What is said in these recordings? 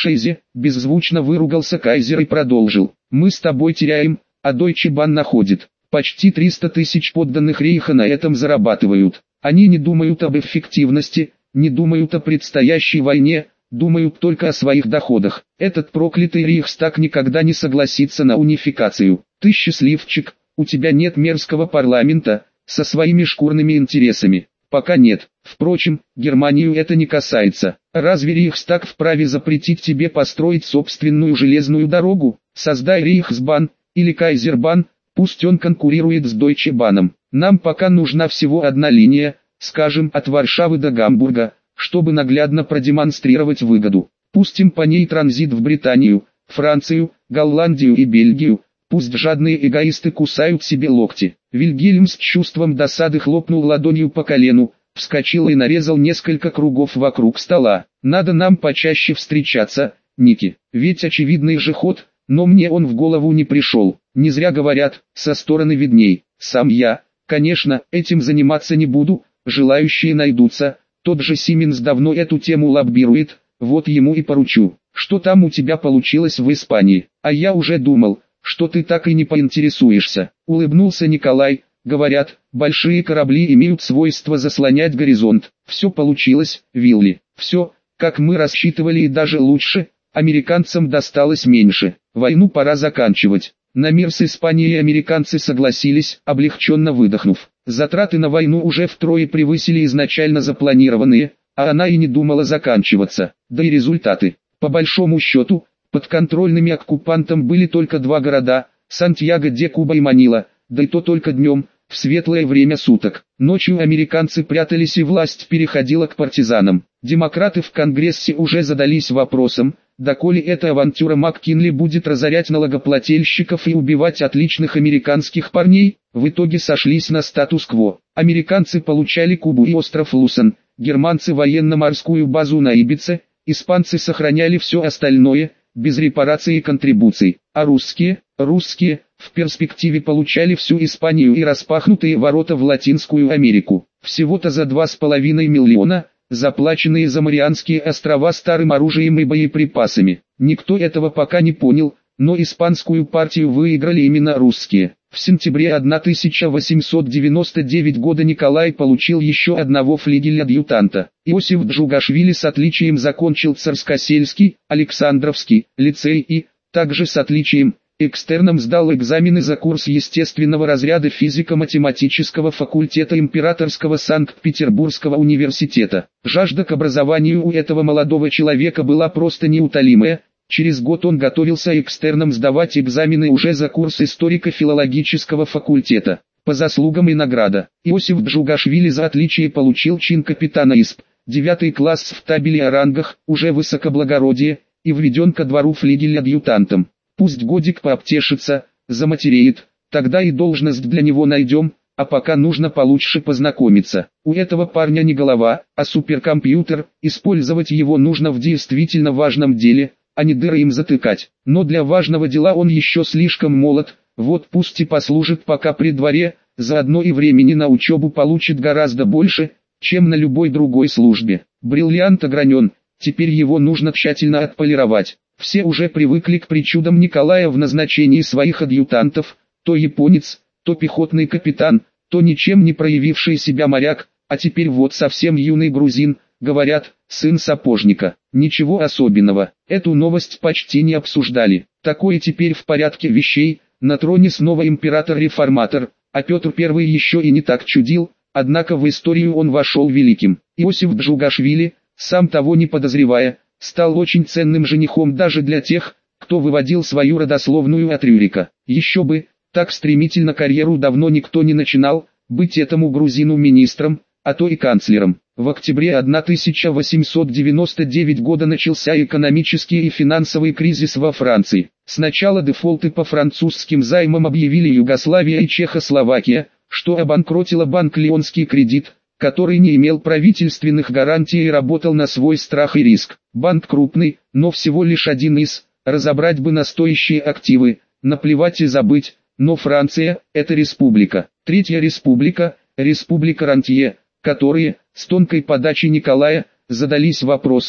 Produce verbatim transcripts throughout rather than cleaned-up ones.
Шейзе, беззвучно выругался кайзер и продолжил. Мы с тобой теряем, а Deutsche Bahn находит. Почти триста тысяч подданных рейха на этом зарабатывают. Они не думают об эффективности, не думают о предстоящей войне, думают только о своих доходах. Этот проклятый Рейхстаг никогда не согласится на унификацию. Ты счастливчик, у тебя нет мерзкого парламента, со своими шкурными интересами. Пока нет. Впрочем, Германию это не касается. Разве Рейхстаг вправе запретить тебе построить собственную железную дорогу? Создай Рейхсбан, или Кайзербан, пусть он конкурирует с Deutsche Bahn. Нам пока нужна всего одна линия, скажем, от Варшавы до Гамбурга, чтобы наглядно продемонстрировать выгоду. Пустим по ней транзит в Британию, Францию, Голландию и Бельгию. Пусть жадные эгоисты кусают себе локти. Вильгельм с чувством досады хлопнул ладонью по колену, вскочил и нарезал несколько кругов вокруг стола. Надо нам почаще встречаться, Ники. Ведь очевидный же ход, но мне он в голову не пришел. Не зря говорят, со стороны видней. Сам я, конечно, этим заниматься не буду, желающие найдутся. Тот же Сименс давно эту тему лоббирует, вот ему и поручу. Что там у тебя получилось в Испании? А я уже думал, что ты так и не поинтересуешься. Улыбнулся Николай. Говорят, большие корабли имеют свойство заслонять горизонт. Все получилось, Вилли. Все, как мы рассчитывали, и даже лучше. Американцам досталось меньше. Войну пора заканчивать. На мир с Испанией американцы согласились, облегченно выдохнув. Затраты на войну уже втрое превысили изначально запланированные, а она и не думала заканчиваться. Да и результаты. По большому счету, подконтрольными оккупантам были только два города, Сантьяго-де-Куба и Манила, да и то только днем, в светлое время суток. Ночью американцы прятались и власть переходила к партизанам. Демократы в Конгрессе уже задались вопросом, доколе эта авантюра МакКинли будет разорять налогоплательщиков и убивать отличных американских парней. В итоге сошлись на статус-кво. Американцы получали Кубу и остров Лусан, германцы военно-морскую базу на Ибице, испанцы сохраняли все остальное, без репараций и контрибуций, а русские, русские, в перспективе получали всю Испанию и распахнутые ворота в Латинскую Америку. Всего-то за два с половиной миллиона, заплаченные за Марианские острова старым оружием и боеприпасами. Никто этого пока не понял, но испанскую партию выиграли именно русские. В сентябре тысяча восемьсот девяносто девятого года Николай получил еще одного флигель-адъютанта. Иосиф Джугашвили с отличием закончил Царскосельский, Александровский лицей и, также с отличием, экстерном сдал экзамены за курс естественного разряда физико-математического факультета Императорского Санкт-Петербургского университета. Жажда к образованию у этого молодого человека была просто неутолимая. Через год он готовился экстерном сдавать экзамены уже за курс историко-филологического факультета. По заслугам и награда. Иосиф Джугашвили за отличие получил чин капитана ИСП, девятый класс в табеле о рангах, уже высокоблагородие, и введен ко двору флигель-адъютантом. Пусть годик пообтешится, заматереет, тогда и должность для него найдем, а пока нужно получше познакомиться. У этого парня не голова, а суперкомпьютер, использовать его нужно в действительно важном деле, а не дыры им затыкать. Но для важного дела он еще слишком молод, вот пусть и послужит пока при дворе, заодно и времени на учебу получит гораздо больше, чем на любой другой службе. Бриллиант огранен, теперь его нужно тщательно отполировать. Все уже привыкли к причудам Николая в назначении своих адъютантов, то японец, то пехотный капитан, то ничем не проявивший себя моряк, а теперь вот совсем юный грузин, говорят, сын сапожника. Ничего особенного, эту новость почти не обсуждали. Такое теперь в порядке вещей, на троне снова император-реформатор, а Петр Первый еще и не так чудил, однако в историю он вошел великим. Иосиф Джугашвили, сам того не подозревая, стал очень ценным женихом даже для тех, кто выводил свою родословную от Рюрика. Еще бы, так стремительно карьеру давно никто не начинал, быть этому грузину министром, а то и канцлером. В октябре тысяча восемьсот девяносто девятого года начался экономический и финансовый кризис во Франции. Сначала дефолты по французским займам объявили Югославия и Чехословакия, что обанкротило банк Лионский кредит, который не имел правительственных гарантий и работал на свой страх и риск. Банк крупный, но всего лишь один из, разобрать бы на стоящие активы, наплевать и забыть, но Франция – это республика. Третья республика – республика рантье, которые, с тонкой подачи Николая, задались вопросом,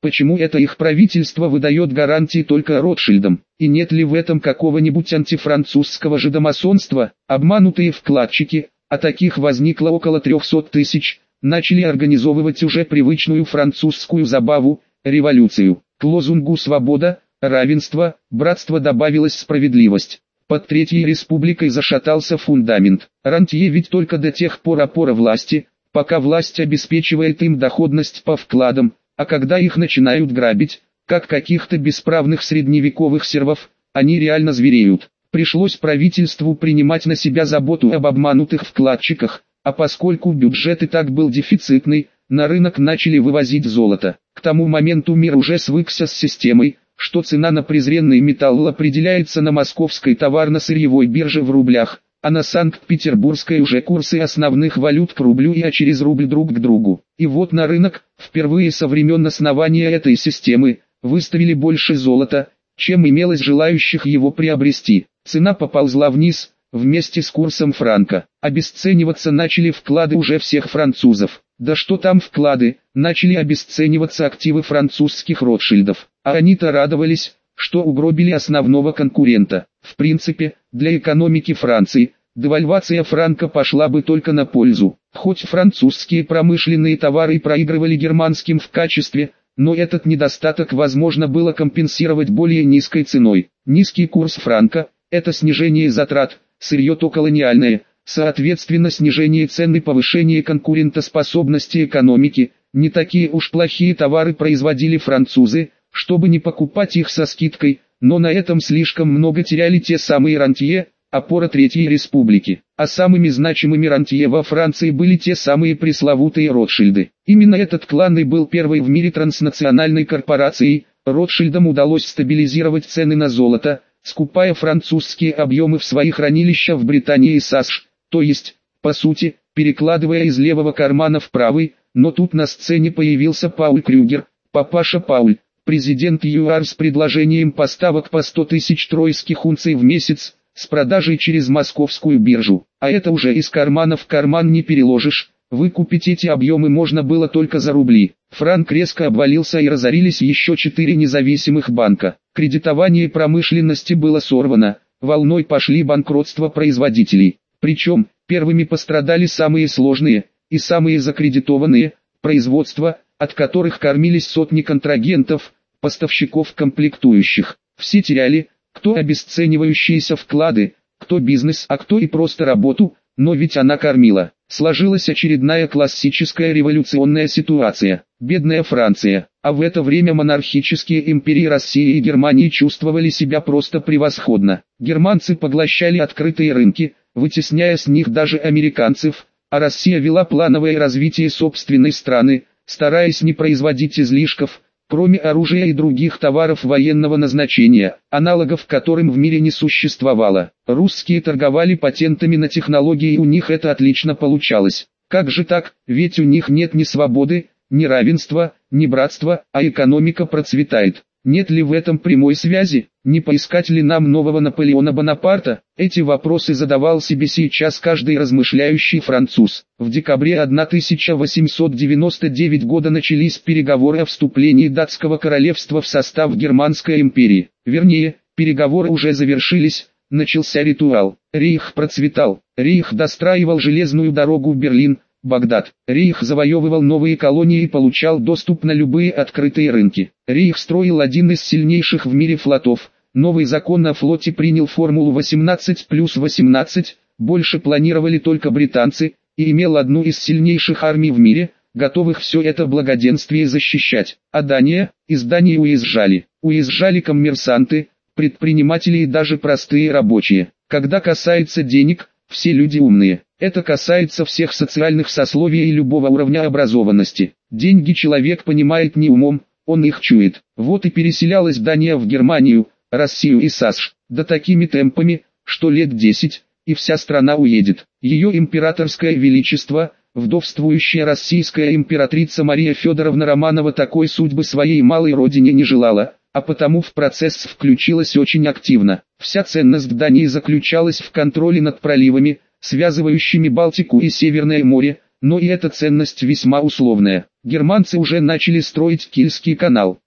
Почему это их правительство выдает гарантии только Ротшильдам? И нет ли в этом какого-нибудь антифранцузского жидомасонства? Обманутые вкладчики, а таких возникло около трехсот тысяч, начали организовывать уже привычную французскую забаву – революцию. К лозунгу «Свобода», «Равенство», «Братство» добавилась «Справедливость». Под Третьей Республикой зашатался фундамент. Рантье ведь только до тех пор опора власти, пока власть обеспечивает им доходность по вкладам, а когда их начинают грабить, как каких-то бесправных средневековых сервов, они реально звереют. Пришлось правительству принимать на себя заботу об обманутых вкладчиках, а поскольку бюджет и так был дефицитный, на рынок начали вывозить золото. К тому моменту мир уже свыкся с системой, что цена на презренный металл определяется на московской товарно-сырьевой бирже в рублях, а на Санкт-Петербургской уже курсы основных валют к рублю и а через рубль друг к другу. И вот на рынок, впервые со времен основания этой системы, выставили больше золота, чем имелось желающих его приобрести. Цена поползла вниз, вместе с курсом франка. Обесцениваться начали вклады уже всех французов. Да что там вклады, начали обесцениваться активы французских Ротшильдов. А они-то радовались, что угробили основного конкурента. В принципе, для экономики Франции, девальвация франка пошла бы только на пользу. Хоть французские промышленные товары проигрывали германским в качестве, но этот недостаток возможно было компенсировать более низкой ценой. Низкий курс франка – это снижение затрат, сырье то колониальное, соответственно снижение цен и повышение конкурентоспособности экономики. Не такие уж плохие товары производили французы, чтобы не покупать их со скидкой, но на этом слишком много теряли те самые рантье, опора Третьей Республики. А самыми значимыми рантье во Франции были те самые пресловутые Ротшильды. Именно этот клан и был первой в мире транснациональной корпорацией. Ротшильдам удалось стабилизировать цены на золото, скупая французские объемы в свои хранилища в Британии и САШ, то есть, по сути, перекладывая из левого кармана в правый, но тут на сцене появился Пауль Крюгер, папаша Пауль, президент ЮАР с предложением поставок по сто тысяч тройских унций в месяц, с продажей через московскую биржу. А это уже из кармана в карман не переложишь, выкупить эти объемы можно было только за рубли. Франк резко обвалился и разорились еще четыре независимых банка. Кредитование промышленности было сорвано, волной пошли банкротства производителей. Причем, первыми пострадали самые сложные и самые закредитованные производства, от которых кормились сотни контрагентов, поставщиков комплектующих. Все теряли, кто обесценивающиеся вклады, кто бизнес, а кто и просто работу, но ведь она кормила. Сложилась очередная классическая революционная ситуация. Бедная Франция, а в это время монархические империи России и Германии чувствовали себя просто превосходно. Германцы поглощали открытые рынки, вытесняя с них даже американцев, а Россия вела плановое развитие собственной страны, стараясь не производить излишков, кроме оружия и других товаров военного назначения, аналогов которым в мире не существовало. Русские торговали патентами на технологии, и у них это отлично получалось. Как же так, ведь у них нет ни свободы, ни равенства, ни братства, а экономика процветает. Нет ли в этом прямой связи? Не поискать ли нам нового Наполеона Бонапарта? Эти вопросы задавал себе сейчас каждый размышляющий француз. В декабре тысяча восемьсот девяносто девятого года начались переговоры о вступлении датского королевства в состав Германской империи. Вернее, переговоры уже завершились, начался ритуал. Рейх процветал. Рейх достраивал железную дорогу в Берлин, Багдад. Рейх завоевывал новые колонии и получал доступ на любые открытые рынки. Рейх строил один из сильнейших в мире флотов. Новый закон о флоте принял формулу восемнадцать плюс восемнадцать, больше планировали только британцы, и имел одну из сильнейших армий в мире, готовых все это благоденствие защищать. А Дания, из Дании уезжали. Уезжали коммерсанты, предприниматели и даже простые рабочие. Когда касается денег, все люди умные. Это касается всех социальных сословий и любого уровня образованности. Деньги человек понимает не умом, он их чует. Вот и переселялась Дания в Германию, Россию и САШ, да такими темпами, что лет десять, и вся страна уедет. Ее императорское величество, вдовствующая российская императрица Мария Федоровна Романова такой судьбы своей малой родине не желала, а потому в процесс включилась очень активно. Вся ценность Дании заключалась в контроле над проливами, связывающими Балтику и Северное море, но и эта ценность весьма условная. Германцы уже начали строить Кильский канал.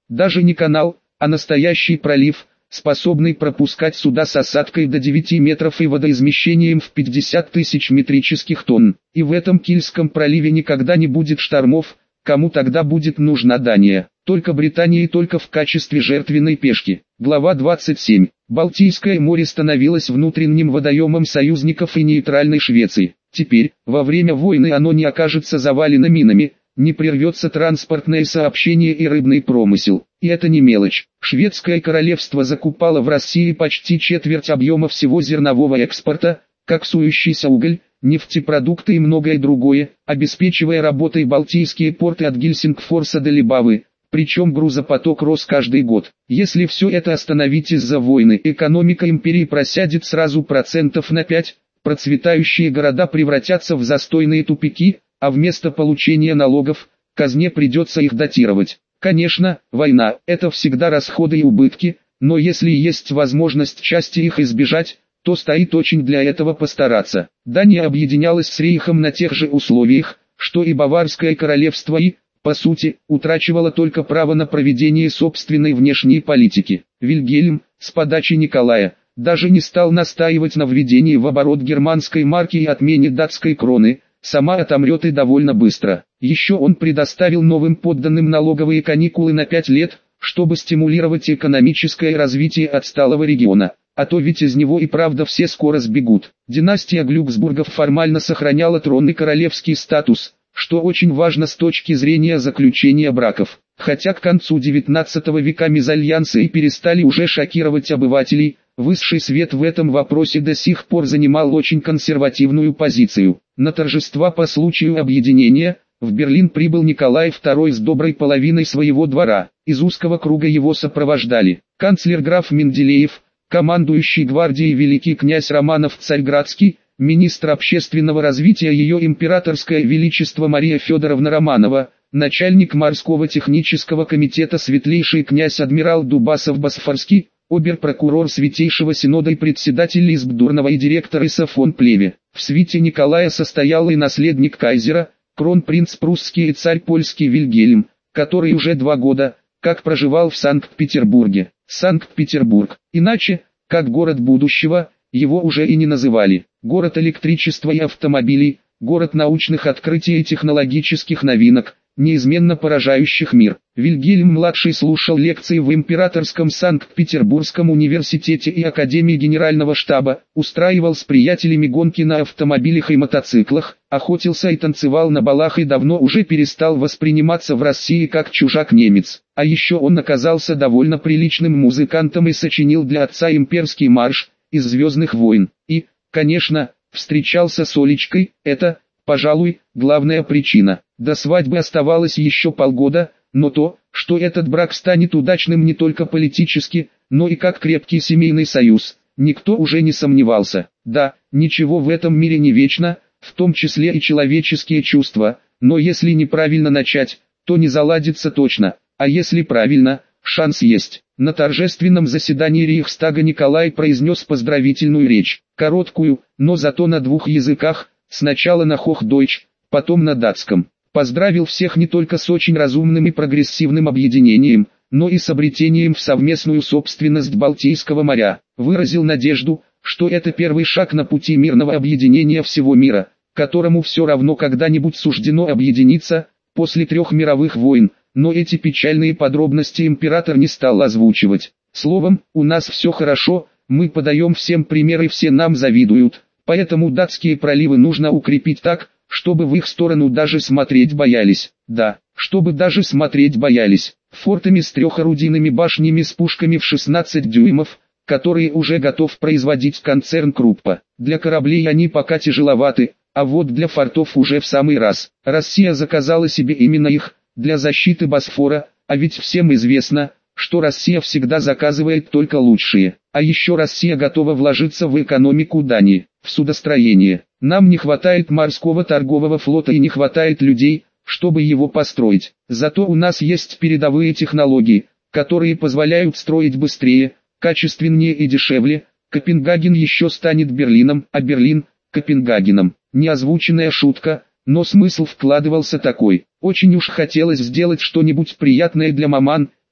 Даже не канал, а настоящий пролив, способный пропускать суда с осадкой до девяти метров и водоизмещением в пятьдесят тысяч метрических тонн. И в этом Кильском проливе никогда не будет штормов. Кому тогда будет нужна Дания? Только Британии, только в качестве жертвенной пешки. Глава двадцать семь. Балтийское море становилось внутренним водоемом союзников и нейтральной Швеции. Теперь, во время войны, оно не окажется завалено минами, не прервется транспортное сообщение и рыбный промысел. И это не мелочь. Шведское королевство закупало в России почти четверть объема всего зернового экспорта, коксующийся уголь, нефтепродукты и многое другое, обеспечивая работой балтийские порты от Гельсингфорса до Либавы. Причем грузопоток рос каждый год. Если все это остановить из-за войны, экономика империи просядет сразу процентов на пять, процветающие города превратятся в застойные тупики, а вместо получения налогов, казне придется их датировать. Конечно, война – это всегда расходы и убытки, но если есть возможность части их избежать, то стоит очень для этого постараться. Дания объединялась с Рейхом на тех же условиях, что и Баварское королевство и, по сути, утрачивала только право на проведение собственной внешней политики. Вильгельм, с подачи Николая, даже не стал настаивать на введении в оборот германской марки и отмене датской кроны, сама отомрет и довольно быстро. Еще он предоставил новым подданным налоговые каникулы на пять лет, чтобы стимулировать экономическое развитие отсталого региона. А то ведь из него и правда все скоро сбегут. Династия Глюксбургов формально сохраняла трон и королевский статус, что очень важно с точки зрения заключения браков. Хотя к концу девятнадцатого века мезальянсы и перестали уже шокировать обывателей, высший свет в этом вопросе до сих пор занимал очень консервативную позицию. На торжества по случаю объединения, в Берлин прибыл Николай второй с доброй половиной своего двора. Из узкого круга его сопровождали канцлер граф Менделеев, командующий гвардией великий князь Романов Царьградский, министр общественного развития ее императорское величество Мария Федоровна Романова, начальник морского технического комитета светлейший князь-адмирал Дубасов-Босфорский, обер-прокурор Святейшего Синода и председатель Избдурного и директор Иса фон Плеве. В свите Николая состоял и наследник кайзера, кронпринц прусский и царь польский Вильгельм, который уже два года, как проживал в Санкт-Петербурге. Санкт-Петербург, иначе, как город будущего, его уже и не называли. Город электричества и автомобилей, город научных открытий и технологических новинок, неизменно поражающих мир. Вильгельм-младший слушал лекции в Императорском Санкт-Петербургском университете и Академии Генерального штаба, устраивал с приятелями гонки на автомобилях и мотоциклах, охотился и танцевал на балах и давно уже перестал восприниматься в России как чужак-немец. А еще он оказался довольно приличным музыкантом и сочинил для отца имперский марш из «Звездных войн». И, конечно, встречался с Олечкой, это, пожалуй, главная причина. До свадьбы оставалось еще полгода, но то, что этот брак станет удачным не только политически, но и как крепкий семейный союз, никто уже не сомневался. Да, ничего в этом мире не вечно, в том числе и человеческие чувства, но если неправильно начать, то не заладится точно, а если правильно, шанс есть. На торжественном заседании Рейхстага Николай произнес поздравительную речь, короткую, но зато на двух языках, сначала на Hochdeutsch, потом на датском. Поздравил всех не только с очень разумным и прогрессивным объединением, но и с обретением в совместную собственность Балтийского моря. Выразил надежду, что это первый шаг на пути мирного объединения всего мира, которому все равно когда-нибудь суждено объединиться, после трех мировых войн, но эти печальные подробности император не стал озвучивать. Словом, у нас все хорошо, мы подаем всем пример и все нам завидуют, поэтому датские проливы нужно укрепить так, чтобы в их сторону даже смотреть боялись. Да, чтобы даже смотреть боялись. Фортами с трехорудийными башнями с пушками в шестнадцать дюймов, которые уже готов производить концерн Круппа. Для кораблей они пока тяжеловаты, а вот для фортов уже в самый раз. Россия заказала себе именно их, для защиты Босфора, а ведь всем известно, что Россия всегда заказывает только лучшие. А еще Россия готова вложиться в экономику Дании, в судостроение. Нам не хватает морского торгового флота и не хватает людей, чтобы его построить. Зато у нас есть передовые технологии, которые позволяют строить быстрее, качественнее и дешевле. Копенгаген еще станет Берлином, а Берлин – Копенгагеном. Неозвученная шутка, но смысл вкладывался такой. Очень уж хотелось сделать что-нибудь приятное для маман,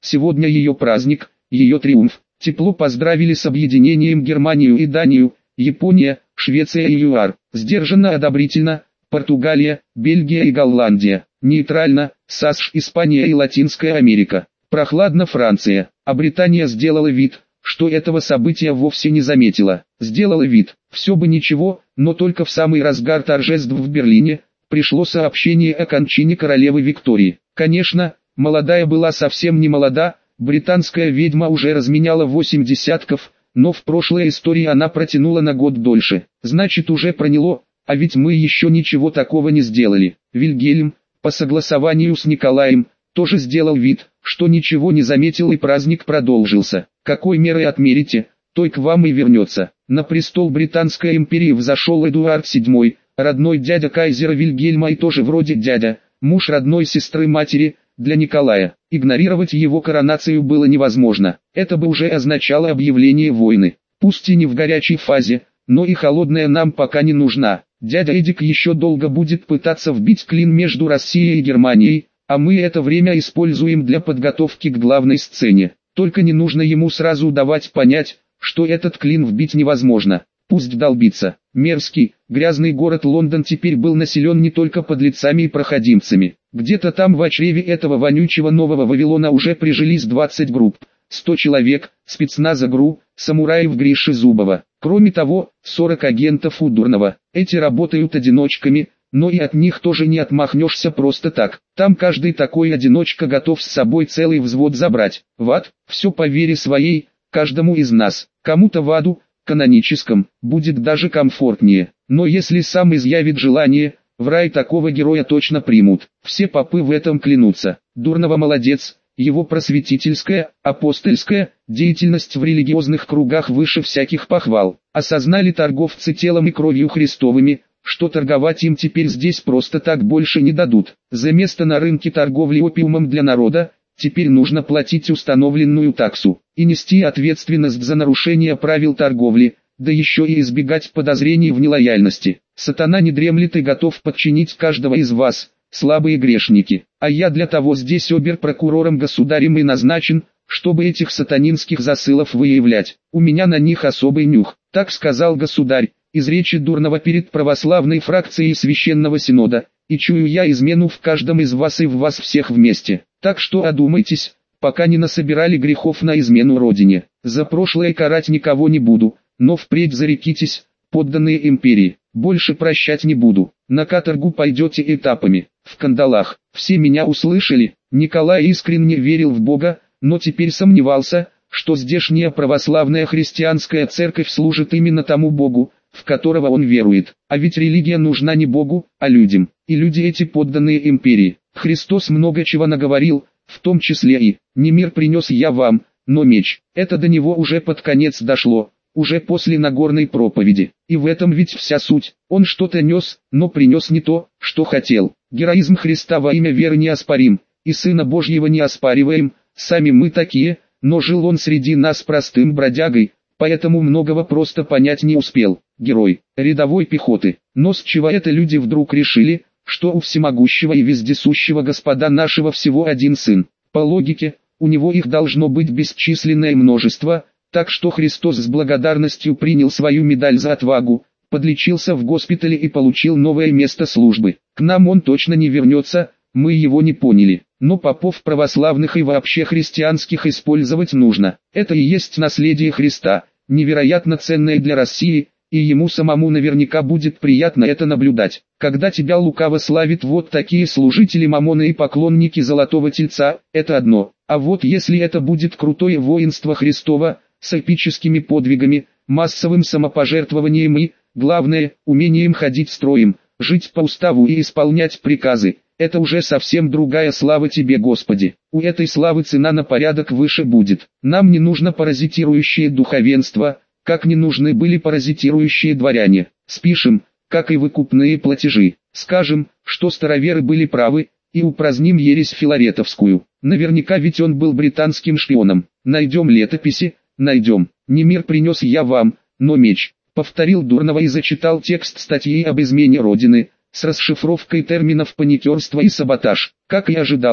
Сегодня ее праздник, ее триумф. Тепло поздравили с объединением Германию и Данию, Япония, Швеция и ЮАР. Сдержанно одобрительно Португалия, Бельгия и Голландия. Нейтрально САСШ, Испания и Латинская Америка. Прохладно Франция. А Британия сделала вид, что этого события вовсе не заметила. Сделала вид, все бы ничего, но только в самый разгар торжеств в Берлине пришло сообщение о кончине королевы Виктории. Конечно, молодая была совсем не молода, британская ведьма уже разменяла восемь десятков, но в прошлой истории она протянула на год дольше. Значит, уже проняло, а ведь мы еще ничего такого не сделали. Вильгельм, по согласованию с Николаем, тоже сделал вид, что ничего не заметил, и праздник продолжился. Какой мерой отмерите, той к вам и вернется. На престол Британской империи взошел Эдуард седьмой, родной дядя кайзера Вильгельма и тоже вроде дядя, муж родной сестры матери, для Николая. Игнорировать его коронацию было невозможно. Это бы уже означало объявление войны. Пусть и не в горячей фазе, но и холодная нам пока не нужна. Дядя Эдик еще долго будет пытаться вбить клин между Россией и Германией, а мы это время используем для подготовки к главной сцене. Только не нужно ему сразу давать понять, что этот клин вбить невозможно. Пусть долбится. Мерзкий, грязный город Лондон теперь был населен не только подлецами и проходимцами. Где-то там в чреве этого вонючего нового Вавилона уже прижились двадцать групп, сто человек, спецназа ГРУ, самураев Гриши Зубова. Кроме того, сорок агентов у Дурнова. Эти работают одиночками, но и от них тоже не отмахнешься просто так. Там каждый такой одиночка готов с собой целый взвод забрать. В ад, все по вере своей, каждому из нас. Кому-то в аду, каноническом, будет даже комфортнее. Но если сам изъявит желание, в рай такого героя точно примут. Все попы в этом клянутся. Дурнова молодец, его просветительская, апостольская деятельность в религиозных кругах выше всяких похвал. Осознали торговцы телом и кровью Христовыми, что торговать им теперь здесь просто так больше не дадут. За место на рынке торговли опиумом для народа, теперь нужно платить установленную таксу и нести ответственность за нарушение правил торговли, да еще и избегать подозрений в нелояльности. Сатана не дремлет и готов подчинить каждого из вас, слабые грешники. А я для того здесь обер-прокурором государем и назначен, чтобы этих сатанинских засылов выявлять. У меня на них особый нюх, так сказал государь, из речи Дурнова перед православной фракцией Священного Синода, и чую я измену в каждом из вас и в вас всех вместе. Так что одумайтесь, пока не насобирали грехов на измену Родине. За прошлое карать никого не буду, но впредь зарекитесь, подданные империи, больше прощать не буду. На каторгу пойдете этапами, в кандалах. Все меня услышали. Николай искренне верил в Бога, но теперь сомневался, что здешняя православная христианская церковь служит именно тому Богу, в которого он верует. А ведь религия нужна не Богу, а людям. И люди эти подданные империи. Христос много чего наговорил, в том числе и «не мир принес я вам, но меч». Это до него уже под конец дошло, уже после Нагорной проповеди. И в этом ведь вся суть. Он что-то нес, но принес не то, что хотел. Героизм Христа во имя веры неоспорим, и Сына Божьего не оспариваем, сами мы такие, но жил он среди нас простым бродягой, поэтому многого просто понять не успел. Герой, рядовой пехоты. Но с чего это люди вдруг решили, что у всемогущего и вездесущего Господа нашего всего один сын? По логике, у него их должно быть бесчисленное множество, так что Христос с благодарностью принял свою медаль за отвагу, подлечился в госпитале и получил новое место службы. К нам он точно не вернется, мы его не поняли, но попов православных и вообще христианских использовать нужно. Это и есть наследие Христа, невероятно ценное для России, и ему самому наверняка будет приятно это наблюдать. Когда тебя лукаво славят вот такие служители Мамона и поклонники Золотого Тельца, это одно. А вот если это будет крутое воинство Христово, с эпическими подвигами, массовым самопожертвованием и, главное, умением ходить строем, жить по уставу и исполнять приказы, это уже совсем другая слава тебе, Господи. У этой славы цена на порядок выше будет. Нам не нужно паразитирующее духовенство, как не нужны были паразитирующие дворяне. Спишем, как и выкупные платежи. Скажем, что староверы были правы, и упраздним ересь филаретовскую. Наверняка ведь он был британским шпионом. Найдем летописи, найдем. Не мир принес я вам, но меч. Повторил Дурнова и зачитал текст статьи об измене Родины, с расшифровкой терминов паникерство и саботаж. Как и ожидалось,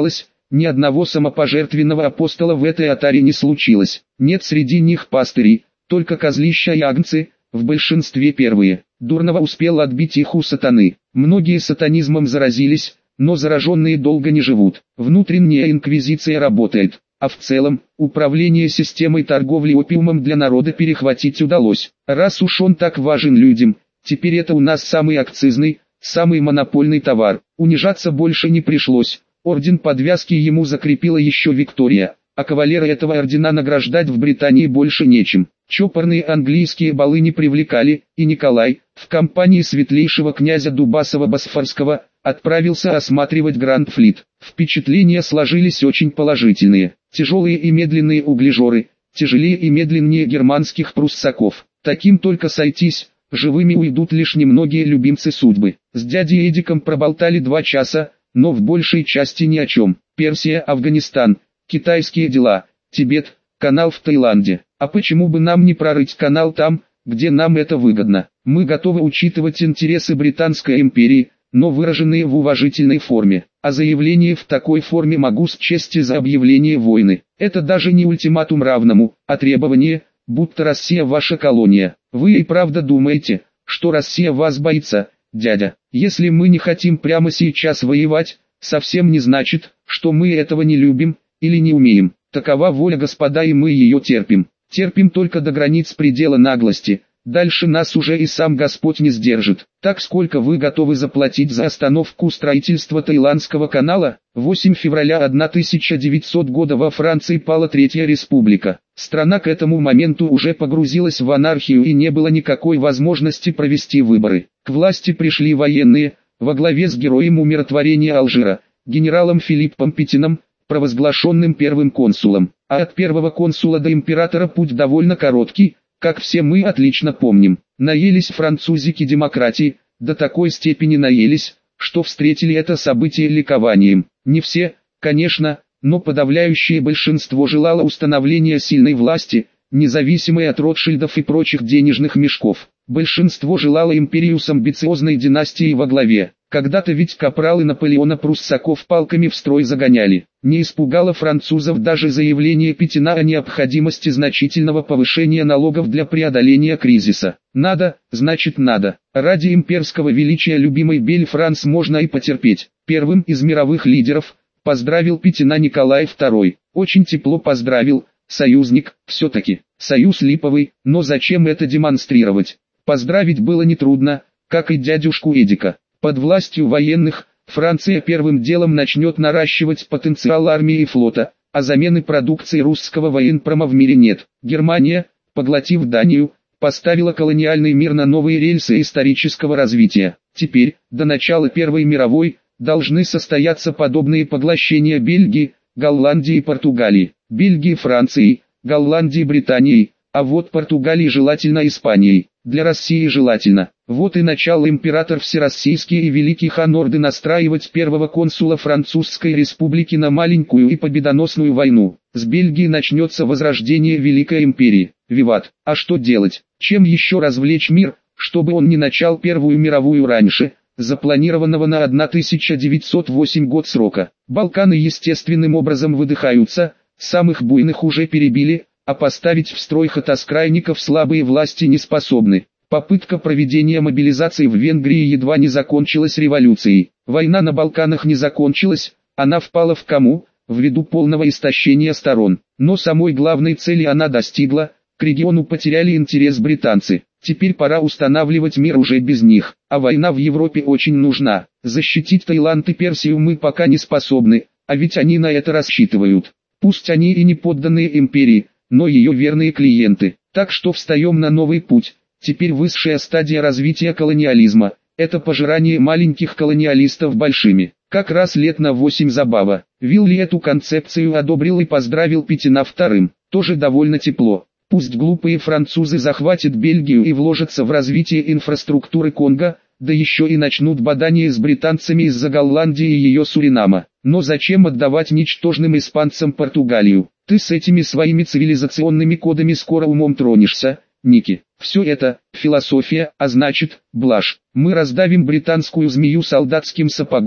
Ни одного самопожертвенного апостола в этой отаре не случилось. Нет среди них пастырей, только козлища и агнцы, в большинстве первые. Дурново успел отбить их у сатаны. Многие сатанизмом заразились, но зараженные долго не живут. Внутренняя инквизиция работает, а в целом, управление системой торговли опиумом для народа перехватить удалось. Раз уж он так важен людям, теперь это у нас самый акцизный, самый монопольный товар. Унижаться больше не пришлось. Орден подвязки ему закрепила еще Виктория, а кавалера этого ордена награждать в Британии больше нечем. Чопорные английские балы не привлекали, и Николай, в компании светлейшего князя Дубасова-Босфорского, отправился осматривать Гранд-флит. Впечатления сложились очень положительные. Тяжелые и медленные углежоры, тяжелее и медленнее германских пруссаков. Таким только сойтись, живыми уйдут лишь немногие любимцы судьбы. С дядей Эдиком проболтали два часа, но в большей части ни о чем. Персия, Афганистан, китайские дела, Тибет, канал в Таиланде. А почему бы нам не прорыть канал там, где нам это выгодно? Мы готовы учитывать интересы Британской империи, но выраженные в уважительной форме. А заявление в такой форме могу счесть за объявление войны. Это даже не ультиматум равному, а требование, будто Россия ваша колония. Вы и правда думаете, что Россия вас боится, дядя? Если мы не хотим прямо сейчас воевать, совсем не значит, что мы этого не любим или не умеем. Такова воля Господа, и мы ее терпим. Терпим только до границ предела наглости. Дальше нас уже и сам Господь не сдержит. Так сколько вы готовы заплатить за остановку строительства Таиландского канала? восьмого февраля тысяча девятисотого года во Франции пала Третья Республика. Страна к этому моменту уже погрузилась в анархию, и не было никакой возможности провести выборы. К власти пришли военные, во главе с героем умиротворения Алжира, генералом Филиппом Петином, провозглашенным первым консулом. А от первого консула до императора путь довольно короткий, как все мы отлично помним. Наелись французики демократии, до такой степени наелись, что встретили это событие ликованием. Не все, конечно, но подавляющее большинство желало установления сильной власти, независимой от Ротшильдов и прочих денежных мешков. Большинство желало империю с амбициозной династией во главе. Когда-то ведь капралы Наполеона пруссаков палками в строй загоняли. Не испугало французов даже заявление Петина о необходимости значительного повышения налогов для преодоления кризиса. Надо, значит надо. Ради имперского величия любимый Бель-Франс можно и потерпеть. Первым из мировых лидеров поздравил Петина Николай второй. Очень тепло поздравил, союзник, все-таки. Союз липовый, но зачем это демонстрировать? Поздравить было нетрудно, как и дядюшку Эдика. Под властью военных, Франция первым делом начнет наращивать потенциал армии и флота, а замены продукции русского военпрома в мире нет. Германия, поглотив Данию, поставила колониальный мир на новые рельсы исторического развития. Теперь, до начала Первой мировой, должны состояться подобные поглощения Бельгии, Голландии и Португалии. Бельгии Францией, Голландии Британией, а вот Португалии желательно Испанией. Для России желательно. Вот и начал император Всероссийский и Великий хан Орды настраивать первого консула Французской республики на маленькую и победоносную войну. С Бельгии начнется возрождение Великой империи. Виват. А что делать? Чем еще развлечь мир, чтобы он не начал Первую мировую раньше, запланированного на тысяча девятьсот восьмой год срока? Балканы естественным образом выдыхаются, самых буйных уже перебили, а поставить в строй хатоскрайников слабые власти не способны. Попытка проведения мобилизации в Венгрии едва не закончилась революцией. Война на Балканах не закончилась, она впала в кому, ввиду полного истощения сторон. Но самой главной цели она достигла, к региону потеряли интерес британцы. Теперь пора устанавливать мир уже без них, а война в Европе очень нужна. Защитить Таиланд и Персию мы пока не способны, а ведь они на это рассчитывают. Пусть они и не подданные империи, но ее верные клиенты. Так что встаем на новый путь. Теперь высшая стадия развития колониализма – это пожирание маленьких колониалистов большими. Как раз лет на восемь забава. Вилли эту концепцию одобрил и поздравил Петина вторым. Тоже довольно тепло. Пусть глупые французы захватят Бельгию и вложатся в развитие инфраструктуры Конго, да еще и начнут бадания с британцами из-за Голландии и ее Суринама. Но зачем отдавать ничтожным испанцам Португалию? Ты с этими своими цивилизационными кодами скоро умом тронешься, Ники. Все это – философия, а значит, блажь. Мы раздавим британскую змею солдатским сапогом,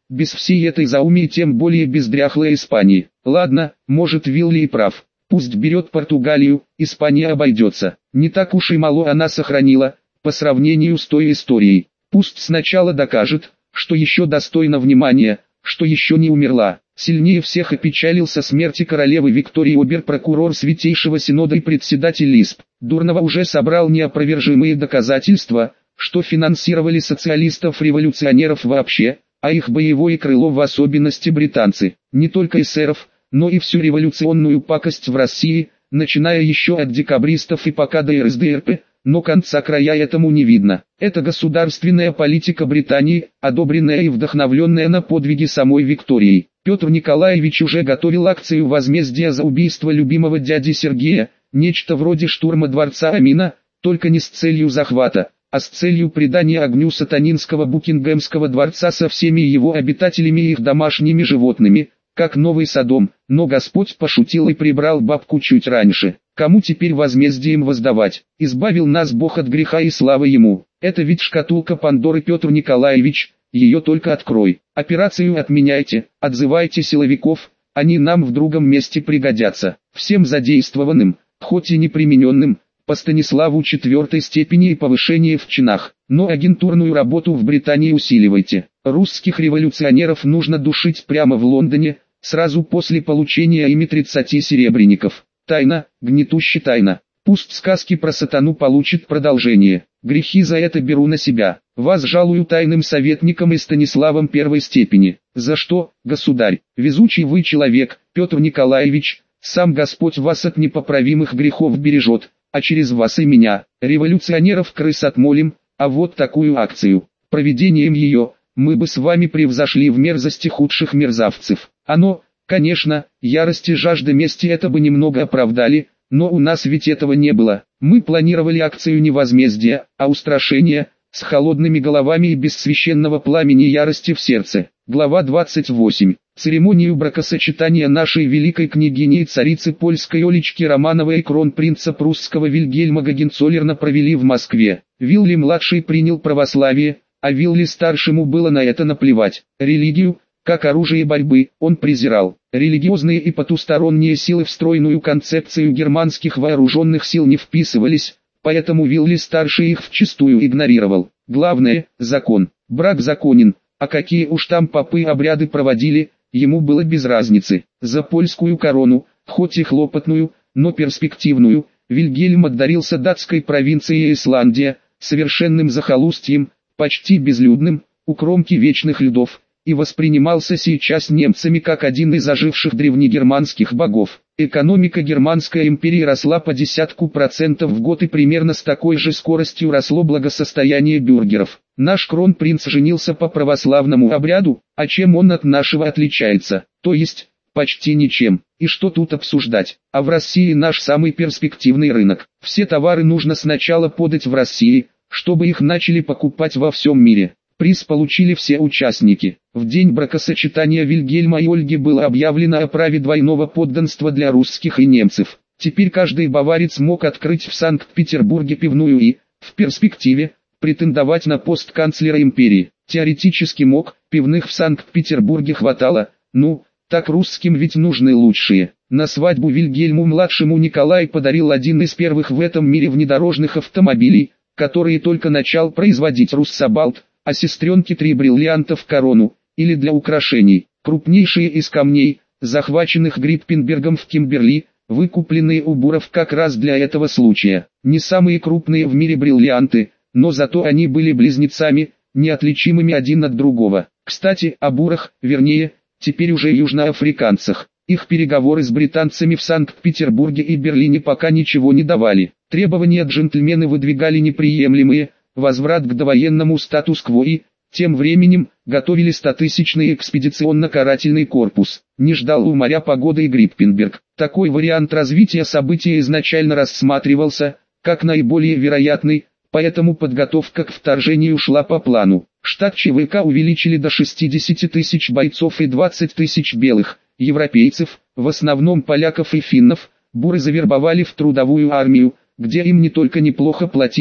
без всей этой зауми и тем более без дряхлой Испании. Ладно, может Вилли и прав. Пусть берет Португалию, Испания обойдется. Не так уж и мало она сохранила, по сравнению с той историей. Пусть сначала докажет, что еще достойна внимания, что еще не умерла. Сильнее всех опечалился смерти королевы Виктории обер-прокурор Святейшего Синода и председатель ЛИСП. Дурново уже собрал неопровержимые доказательства, что финансировали социалистов-революционеров вообще, а их боевое крыло в особенности британцы. Не только эсеров, но и всю революционную пакость в России, начиная еще от декабристов и пока до эр эс дэ эр пэ, но конца края этому не видно. Это государственная политика Британии, одобренная и вдохновленная на подвиги самой Викторией. Петр Николаевич уже готовил акцию возмездия за убийство любимого дяди Сергея, нечто вроде штурма дворца Амина, только не с целью захвата, а с целью придания огню сатанинского Букингемского дворца со всеми его обитателями и их домашними животными, как Новый Содом, но Господь пошутил и прибрал бабку чуть раньше. Кому теперь возмездием воздавать? Избавил нас Бог от греха и слава Ему. Это ведь шкатулка Пандоры, Петр Николаевич, ее только открой. Операцию отменяйте, отзывайте силовиков, они нам в другом месте пригодятся. Всем задействованным, хоть и непримененным, по Станиславу четвертой степени и повышение в чинах. Но агентурную работу в Британии усиливайте. Русских революционеров нужно душить прямо в Лондоне, сразу после получения ими тридцати серебряников. Тайна, гнетуще тайна. Пусть сказки про сатану получат продолжение. Грехи за это беру на себя. Вас жалую тайным советником и Станиславом первой степени. За что, государь? Везучий вы человек, Петр Николаевич. Сам Господь вас от непоправимых грехов бережет, а через вас и меня, революционеров крыс отмолим, а вот такую акцию. Проведением ее, мы бы с вами превзошли в мерзости худших мерзавцев. Оно, конечно, ярость и жажда мести это бы немного оправдали, но у нас ведь этого не было. Мы планировали акцию не возмездия, а устрашения, с холодными головами и без священного пламени ярости в сердце. Глава двадцать восемь. Церемонию бракосочетания нашей великой княгини и царицы польской Олечки Романовой и кронпринца прусского Вильгельма Гогенцоллерна провели в Москве. Вилли-младший принял православие, а Вилли-старшему было на это наплевать. Религию, как оружие борьбы, он презирал. Религиозные и потусторонние силы в стройную концепцию германских вооруженных сил не вписывались, поэтому Вилли-старший их вчистую игнорировал. Главное – закон. Брак законен, а какие уж там попы обряды проводили, ему было без разницы. За польскую корону, хоть и хлопотную, но перспективную, Вильгельм отдарился датской провинцией Исландия, совершенным захолустьем, почти безлюдным, у кромки вечных льдов, и воспринимался сейчас немцами как один из оживших древнегерманских богов. Экономика Германской империи росла по десятку процентов в год и примерно с такой же скоростью росло благосостояние бюргеров. Наш кронпринц женился по православному обряду, а чем он от нашего отличается? То есть, почти ничем. И что тут обсуждать? А в России наш самый перспективный рынок. Все товары нужно сначала подать в России, чтобы их начали покупать во всем мире. Приз получили все участники. В день бракосочетания Вильгельма и Ольги было объявлено о праве двойного подданства для русских и немцев. Теперь каждый баварец мог открыть в Санкт-Петербурге пивную и, в перспективе, претендовать на пост канцлера империи. Теоретически мог, пивных в Санкт-Петербурге хватало, ну, так русским ведь нужны лучшие. На свадьбу Вильгельму-младшему Николай подарил один из первых в этом мире внедорожных автомобилей, которые только начал производить Руссобалт, а сестренке три бриллианта в корону, или для украшений, крупнейшие из камней, захваченных Гриппенбергом в Кимберли, выкупленные у буров как раз для этого случая. Не самые крупные в мире бриллианты, но зато они были близнецами, неотличимыми один от другого. Кстати, о бурах, вернее, теперь уже южноафриканцах. Их переговоры с британцами в Санкт-Петербурге и Берлине пока ничего не давали. Требования джентльмены выдвигали неприемлемые, возврат к довоенному статус-кво и, тем временем, готовили стотысячный экспедиционно-карательный корпус. Не ждал у моря погоды и Гриппенберг. Такой вариант развития событий изначально рассматривался, как наиболее вероятный, поэтому подготовка к вторжению шла по плану. Штат ЧВК увеличили до шестидесяти тысяч бойцов и двадцати тысяч белых, европейцев, в основном поляков и финнов, буры завербовали в трудовую армию, где им не только неплохо платили,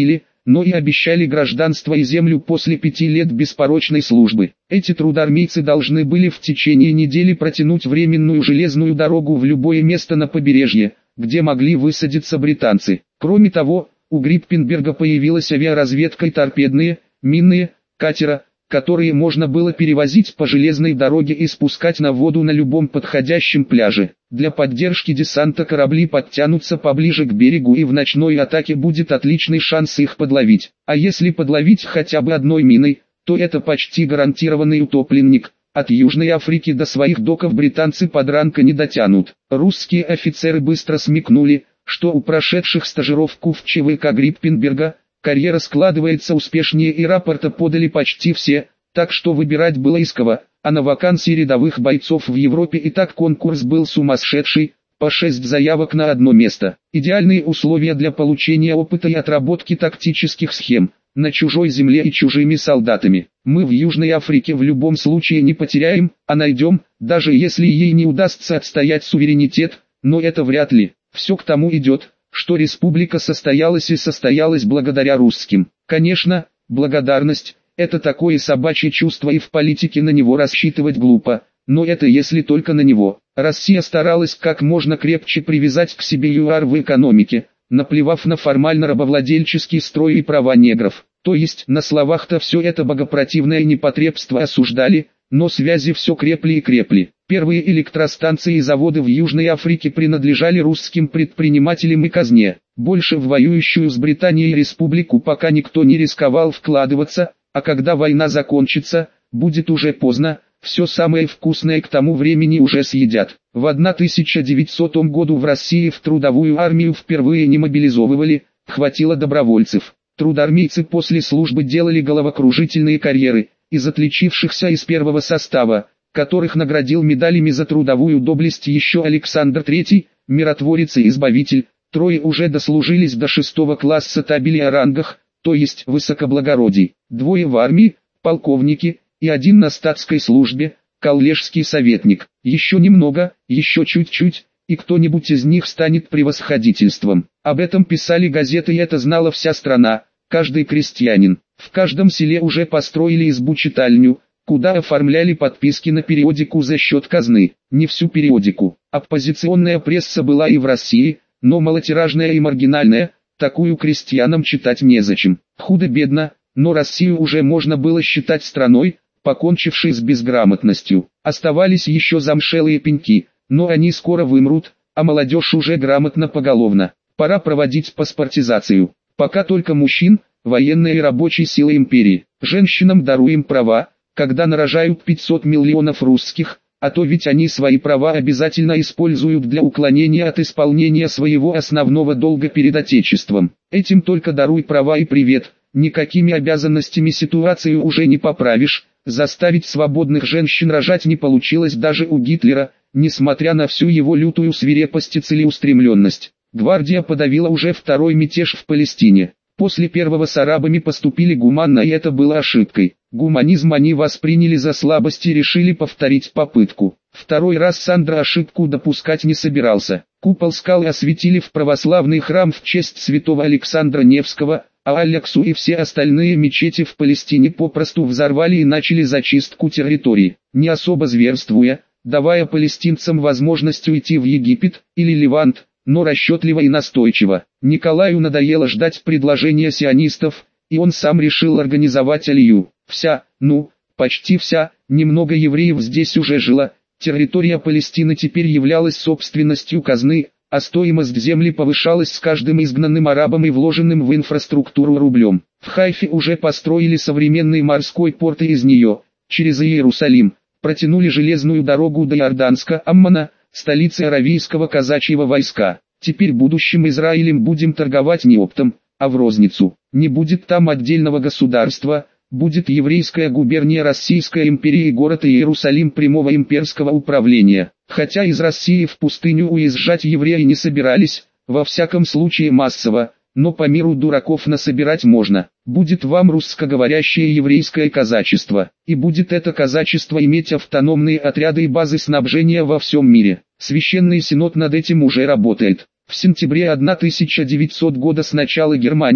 но и обещали гражданство и землю после пяти лет беспорочной службы. Эти трудармейцы должны были в течение недели протянуть временную железную дорогу в любое место на побережье, где могли высадиться британцы. Кроме того, у Гриппенберга появилась авиаразведка и торпедные, минные, катера, которые можно было перевозить по железной дороге и спускать на воду на любом подходящем пляже. Для поддержки десанта корабли подтянутся поближе к берегу, и в ночной атаке будет отличный шанс их подловить. А если подловить хотя бы одной миной, то это почти гарантированный утопленник. От Южной Африки до своих доков британцы подранка не дотянут. Русские офицеры быстро смекнули, что у прошедших стажировку в ЧВК Гриппенберга карьера складывается успешнее, и рапорта подали почти все, так что выбирать было из кого, а на вакансии рядовых бойцов в Европе и так конкурс был сумасшедший, по шесть заявок на одно место. Идеальные условия для получения опыта и отработки тактических схем, на чужой земле и чужими солдатами. Мы в Южной Африке в любом случае не потеряем, а найдем, даже если ей не удастся отстоять суверенитет, но это вряд ли. Все к тому идет, что республика состоялась и состоялась благодаря русским. Конечно, благодарность – это такое собачье чувство, и в политике на него рассчитывать глупо, но это если только на него. Россия старалась как можно крепче привязать к себе ЮАР в экономике, наплевав на формально-рабовладельческий строй и права негров. То есть на словах-то все это богопротивное непотребство осуждали, но связи все крепли и крепли. Первые электростанции и заводы в Южной Африке принадлежали русским предпринимателям и казне. Больше в воюющую с Британией республику пока никто не рисковал вкладываться, а когда война закончится, будет уже поздно, все самое вкусное к тому времени уже съедят. В тысяча девятисотом году в России в трудовую армию впервые не мобилизовывали, хватило добровольцев. Трудармейцы после службы делали головокружительные карьеры, из отличившихся из первого состава, которых наградил медалями за трудовую доблесть еще Александр третий, миротворец и избавитель. Трое уже дослужились до шестого класса табели о рангах, то есть высокоблагородий. Двое в армии, полковники, и один на статской службе, коллежский советник. Еще немного, еще чуть-чуть, и кто-нибудь из них станет превосходительством. Об этом писали газеты, и это знала вся страна, каждый крестьянин. В каждом селе уже построили избу-читальню, куда оформляли подписки на периодику за счет казны. Не всю периодику. Оппозиционная пресса была и в России, но малотиражная и маргинальная, такую крестьянам читать незачем. Худо-бедно, но Россию уже можно было считать страной, покончившей с безграмотностью. Оставались еще замшелые пеньки, но они скоро вымрут, а молодежь уже грамотна поголовно. Пора проводить паспортизацию. Пока только мужчин, военная и рабочей силы империи. Женщинам даруем права, когда нарожают пятьсот миллионов русских, а то ведь они свои права обязательно используют для уклонения от исполнения своего основного долга перед Отечеством. Этим только даруй права и привет, никакими обязанностями ситуацию уже не поправишь. Заставить свободных женщин рожать не получилось даже у Гитлера, несмотря на всю его лютую свирепость и целеустремленность. Гвардия подавила уже второй мятеж в Палестине. После первого с арабами поступили гуманно, и это было ошибкой. Гуманизм они восприняли за слабость и решили повторить попытку. Второй раз Сандра ошибку допускать не собирался. Купол скалы осветили в православный храм в честь святого Александра Невского, а Аляксу и все остальные мечети в Палестине попросту взорвали и начали зачистку территории, не особо зверствуя, давая палестинцам возможность уйти в Египет или Левант, но расчетливо и настойчиво. Николаю надоело ждать предложения сионистов, и он сам решил организовать алию. Вся, ну, почти вся, немного евреев здесь уже жило, территория Палестины теперь являлась собственностью казны, а стоимость земли повышалась с каждым изгнанным арабом и вложенным в инфраструктуру рублем. В Хайфе уже построили современный морской порт, и из нее, через Иерусалим, протянули железную дорогу до Иорданска, Аммана, столицы аравийского казачьего войска. Теперь будущим Израилем будем торговать не оптом, а в розницу. Не будет там отдельного государства, будет еврейская губерния Российской империи и город Иерусалим прямого имперского управления. Хотя из России в пустыню уезжать евреи не собирались, во всяком случае массово, но по миру дураков насобирать можно. Будет вам русскоговорящее еврейское казачество, и будет это казачество иметь автономные отряды и базы снабжения во всем мире. Священный Синод над этим уже работает. В сентябре тысяча девятисотого года сначала Германия,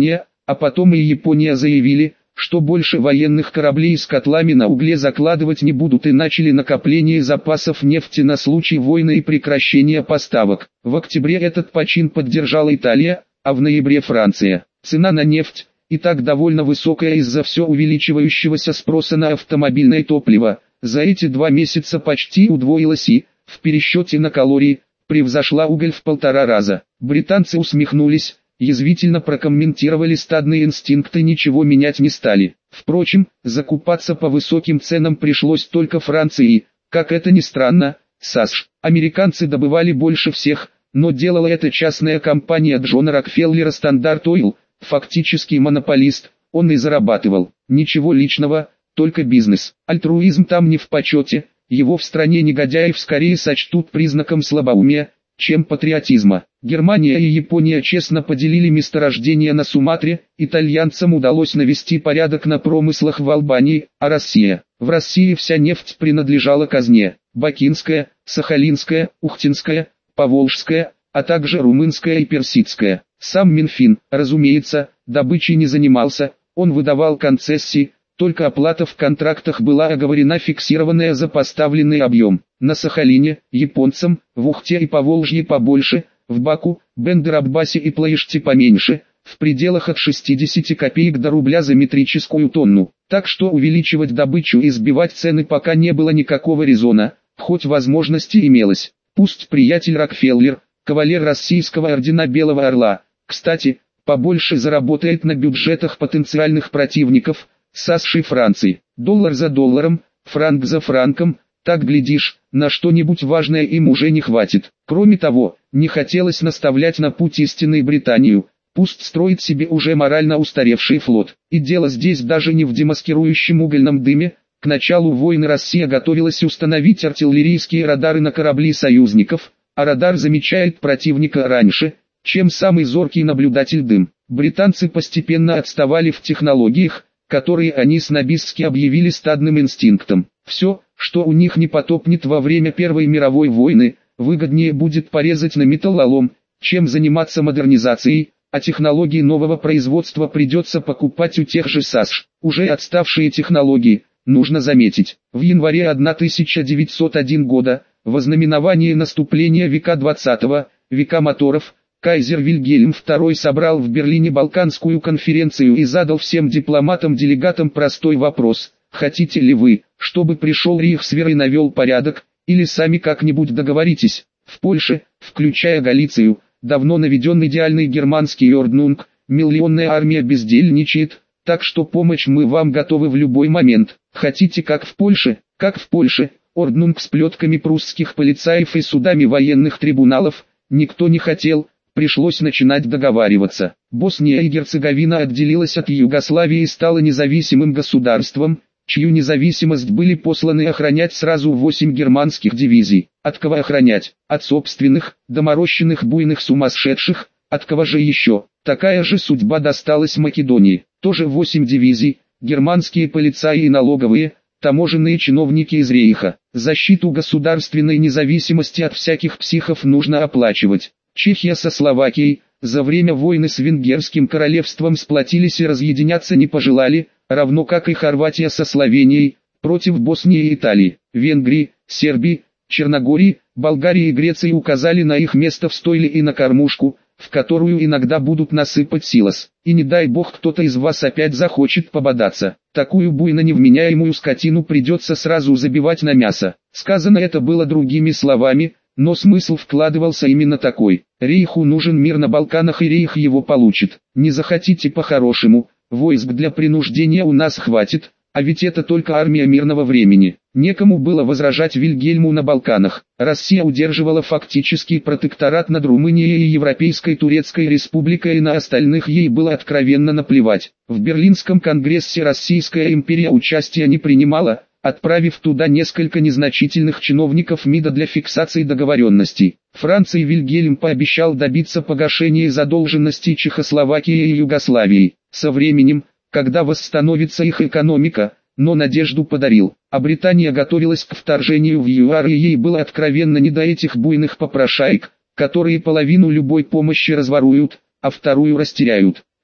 а потом и Япония заявили, что больше военных кораблей с котлами на угле закладывать не будут и начали накопление запасов нефти на случай войны и прекращения поставок. В октябре этот почин поддержала Италия, а в ноябре Франция. Цена на нефть, и так довольно высокая из-за все увеличивающегося спроса на автомобильное топливо, за эти два месяца почти удвоилась и, в пересчете на калории, превзошла уголь в полтора раза. Британцы усмехнулись, язвительно прокомментировали стадные инстинкты, ничего менять не стали. Впрочем, закупаться по высоким ценам пришлось только Франции, как это ни странно, САСШ. Американцы добывали больше всех, но делала это частная компания Джона Рокфеллера Стандарт Ойл, фактически монополист, он и зарабатывал. Ничего личного, только бизнес. Альтруизм там не в почете, его в стране негодяев скорее сочтут признаком слабоумия, чем патриотизма. Германия и Япония честно поделили месторождения на Суматре, итальянцам удалось навести порядок на промыслах в Албании, а Россия. В России вся нефть принадлежала казне. Бакинская, Сахалинская, Ухтинская, Поволжская, а также румынская и персидская. Сам Минфин, разумеется, добычей не занимался, он выдавал концессии, только оплата в контрактах была оговорена фиксированная за поставленный объем. На Сахалине, японцам, в Ухте и Поволжье побольше, в Баку, Бендер-Аббасе и Плоеште поменьше, в пределах от шестидесяти копеек до рубля за метрическую тонну. Так что увеличивать добычу и сбивать цены пока не было никакого резона, хоть возможности имелось. Пусть приятель Рокфеллер, кавалер российского ордена Белого Орла, кстати, побольше заработает на бюджетах потенциальных противников, САСШ и Франции. Доллар за долларом, франк за франком, так глядишь, на что-нибудь важное им уже не хватит. Кроме того, не хотелось наставлять на путь истинной Британию, пусть строит себе уже морально устаревший флот. И дело здесь даже не в демаскирующем угольном дыме. К началу войны Россия готовилась установить артиллерийские радары на корабли союзников, а радар замечает противника раньше, чем самый зоркий наблюдатель дым. Британцы постепенно отставали в технологиях, которые они снобистски объявили стадным инстинктом. Все, что у них не потопнет во время Первой мировой войны, выгоднее будет порезать на металлолом, чем заниматься модернизацией, а технологии нового производства придется покупать у тех же САСШ. Уже отставшие технологии, нужно заметить, в январе тысяча девятьсот первого года, в ознаменовании наступления века двадцатого, века моторов, кайзер Вильгельм второй собрал в Берлине Балканскую конференцию и задал всем дипломатам-делегатам простой вопрос: хотите ли вы, чтобы пришел Рейхсвер и навел порядок, или сами как-нибудь договоритесь? В Польше, включая Галицию, давно наведен идеальный германский орднунг, миллионная армия бездельничает, так что помочь мы вам готовы в любой момент. Хотите как в Польше? Как в Польше, орднунг с плетками прусских полицаев и судами военных трибуналов, никто не хотел. Пришлось начинать договариваться. Босния и Герцеговина отделилась от Югославии и стала независимым государством, чью независимость были посланы охранять сразу восемь германских дивизий. От кого охранять? От собственных, доморощенных буйных сумасшедших, от кого же еще? Такая же судьба досталась Македонии. Тоже восемь дивизий, германские полицаи и налоговые, таможенные чиновники из Рейха. Защиту государственной независимости от всяких психов нужно оплачивать. Чехия со Словакией, за время войны с Венгерским королевством сплотились и разъединяться не пожелали, равно как и Хорватия со Словенией, против Боснии и Италии. Венгрии, Сербии, Черногории, Болгарии и Греции указали на их место в стойле и на кормушку, в которую иногда будут насыпать силос. И не дай бог кто-то из вас опять захочет пободаться. Такую буйно невменяемую скотину придется сразу забивать на мясо. Сказано это было другими словами, но смысл вкладывался именно такой. Рейху нужен мир на Балканах, и Рейх его получит. Не захотите по-хорошему, войск для принуждения у нас хватит, а ведь это только армия мирного времени. Некому было возражать Вильгельму на Балканах. Россия удерживала фактический протекторат над Румынией и Европейской Турецкой Республикой, и на остальных ей было откровенно наплевать. В Берлинском конгрессе Российская империя участия не принимала, отправив туда несколько незначительных чиновников МИДа для фиксации договоренностей. Франции Вильгельм пообещал добиться погашения задолженностей Чехословакии и Югославии. Со временем, когда восстановится их экономика, но надежду подарил. А Британия готовилась к вторжению в ЮАР, и ей было откровенно не до этих буйных попрошаек, которые половину любой помощи разворуют, а вторую растеряют.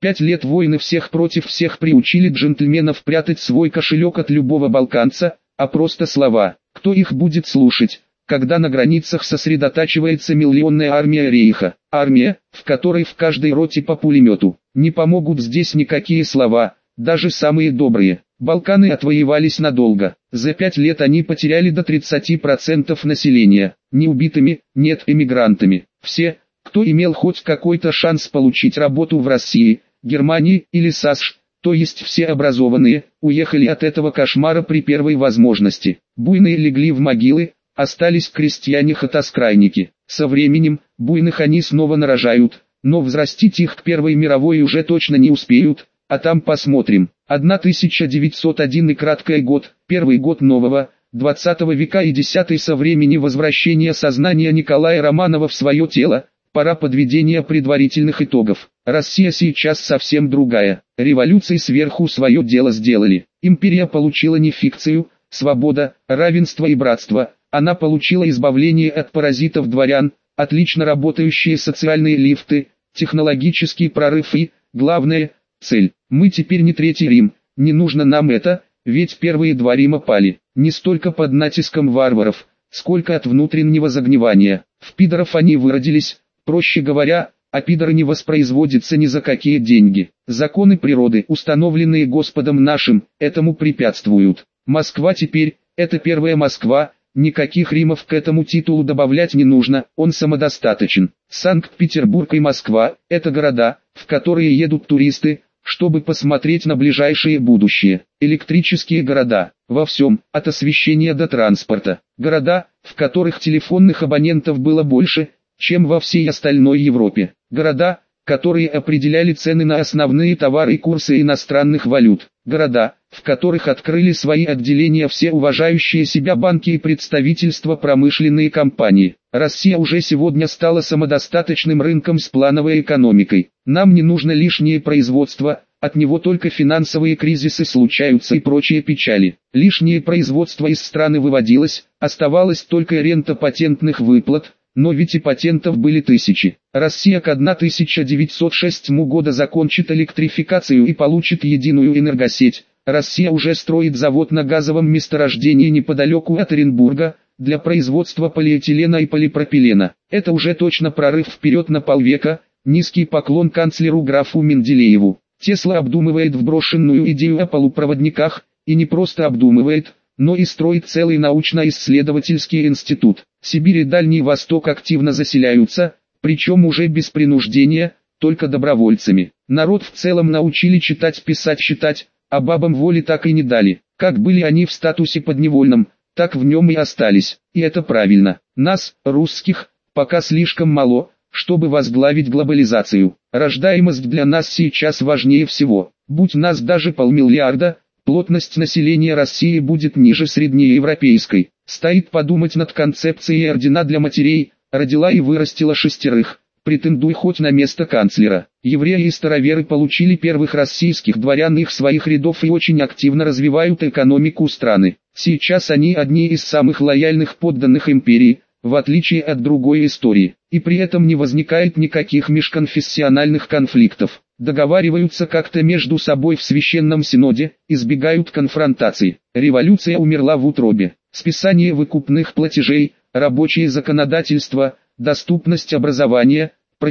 пять лет войны всех против всех приучили джентльменов прятать свой кошелек от любого балканца, а просто слова. Кто их будет слушать, когда на границах сосредотачивается миллионная армия рейха? Армия, в которой в каждой роте по пулемету. Не помогут здесь никакие слова, даже самые добрые. Балканы отвоевались надолго. За пять лет они потеряли до тридцати процентов населения. Не убитыми, нет, эмигрантами. Все, кто имел хоть какой-то шанс получить работу в России, Германии или САСШ, то есть все образованные, уехали от этого кошмара при первой возможности. Буйные легли в могилы, остались крестьяне-хатоскрайники. Со временем, буйных они снова нарожают, но взрастить их к Первой мировой уже точно не успеют, а там посмотрим. тысяча девятьсот один и краткий год, первый год нового, двадцатого века и десятый со времени возвращения сознания Николая Романова в свое тело. Пора подведения предварительных итогов. Россия сейчас совсем другая. Революции сверху свое дело сделали. Империя получила не фикцию, свобода, равенство и братство. Она получила избавление от паразитов дворян, отлично работающие социальные лифты, технологический прорыв и, главное, цель. Мы теперь не Третий Рим, не нужно нам это, ведь первые два Рима пали. Не столько под натиском варваров, сколько от внутреннего загнивания. В пидоров они выродились. Проще говоря, а пидоры не воспроизводятся ни за какие деньги. Законы природы, установленные Господом нашим, этому препятствуют. Москва теперь, это первая Москва, никаких Римов к этому титулу добавлять не нужно, он самодостаточен. Санкт-Петербург и Москва – это города, в которые едут туристы, чтобы посмотреть на ближайшее будущее. Электрические города, во всем, от освещения до транспорта. Города, в которых телефонных абонентов было больше, чем во всей остальной Европе. Города, которые определяли цены на основные товары и курсы иностранных валют. Города, в которых открыли свои отделения все уважающие себя банки и представительства промышленные компании. Россия уже сегодня стала самодостаточным рынком с плановой экономикой. Нам не нужно лишнее производство, от него только финансовые кризисы случаются и прочие печали. Лишнее производство из страны выводилось, оставалась только рента патентных выплат. Но ведь и патентов были тысячи. Россия к тысяча девятьсот шестому году закончит электрификацию и получит единую энергосеть. Россия уже строит завод на газовом месторождении неподалеку от Оренбурга, для производства полиэтилена и полипропилена. Это уже точно прорыв вперед на полвека. Низкий поклон канцлеру графу Менделееву. Тесла обдумывает вброшенную идею о полупроводниках, и не просто обдумывает, но и строит целый научно-исследовательский институт. Сибирь и Дальний Восток активно заселяются, причем уже без принуждения, только добровольцами. Народ в целом научили читать, писать, считать, а бабам воли так и не дали. Как были они в статусе подневольном, так в нем и остались. И это правильно. Нас, русских, пока слишком мало, чтобы возглавить глобализацию. Рождаемость для нас сейчас важнее всего. Будь нас даже полмиллиарда, плотность населения России будет ниже среднеевропейской. Стоит подумать над концепцией ордена для матерей, родила и вырастила шестерых, претендуй хоть на место канцлера. Евреи и староверы получили первых российских дворян их своих рядов и очень активно развивают экономику страны. Сейчас они одни из самых лояльных подданных империи, в отличие от другой истории, и при этом не возникает никаких межконфессиональных конфликтов. Договариваются как-то между собой в священном синоде, избегают конфронтаций. Революция умерла в утробе. Списание выкупных платежей, рабочее законодательство, доступность образования,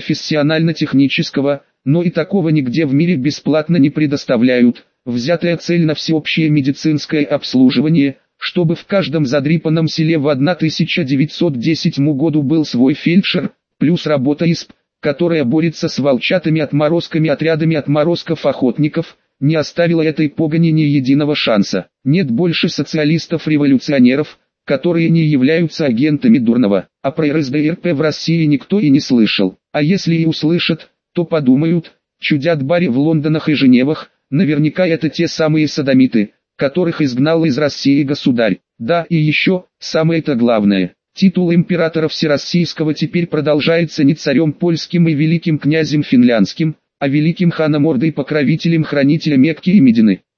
профессионально-технического, но и такого нигде в мире бесплатно не предоставляют. Взятая цель на всеобщее медицинское обслуживание, чтобы в каждом задрипанном селе в тысяча девятьсот десятом году был свой фельдшер, плюс работа ИСП, которая борется с волчатами-отморозками, отрядами отморозков-охотников, не оставила этой погони ни единого шанса. Нет больше социалистов-революционеров, которые не являются агентами дурного, а про эр эс дэ эр пэ в России никто и не слышал. А если и услышат, то подумают, чудят баре в Лондонах и Женевах, наверняка это те самые содомиты, которых изгнал из России государь. Да, и еще, самое-то главное, титул императора Всероссийского теперь продолжается не царем польским и великим князем финляндским, а великим ханом Орды и покровителем хранителя Мекки и Медины.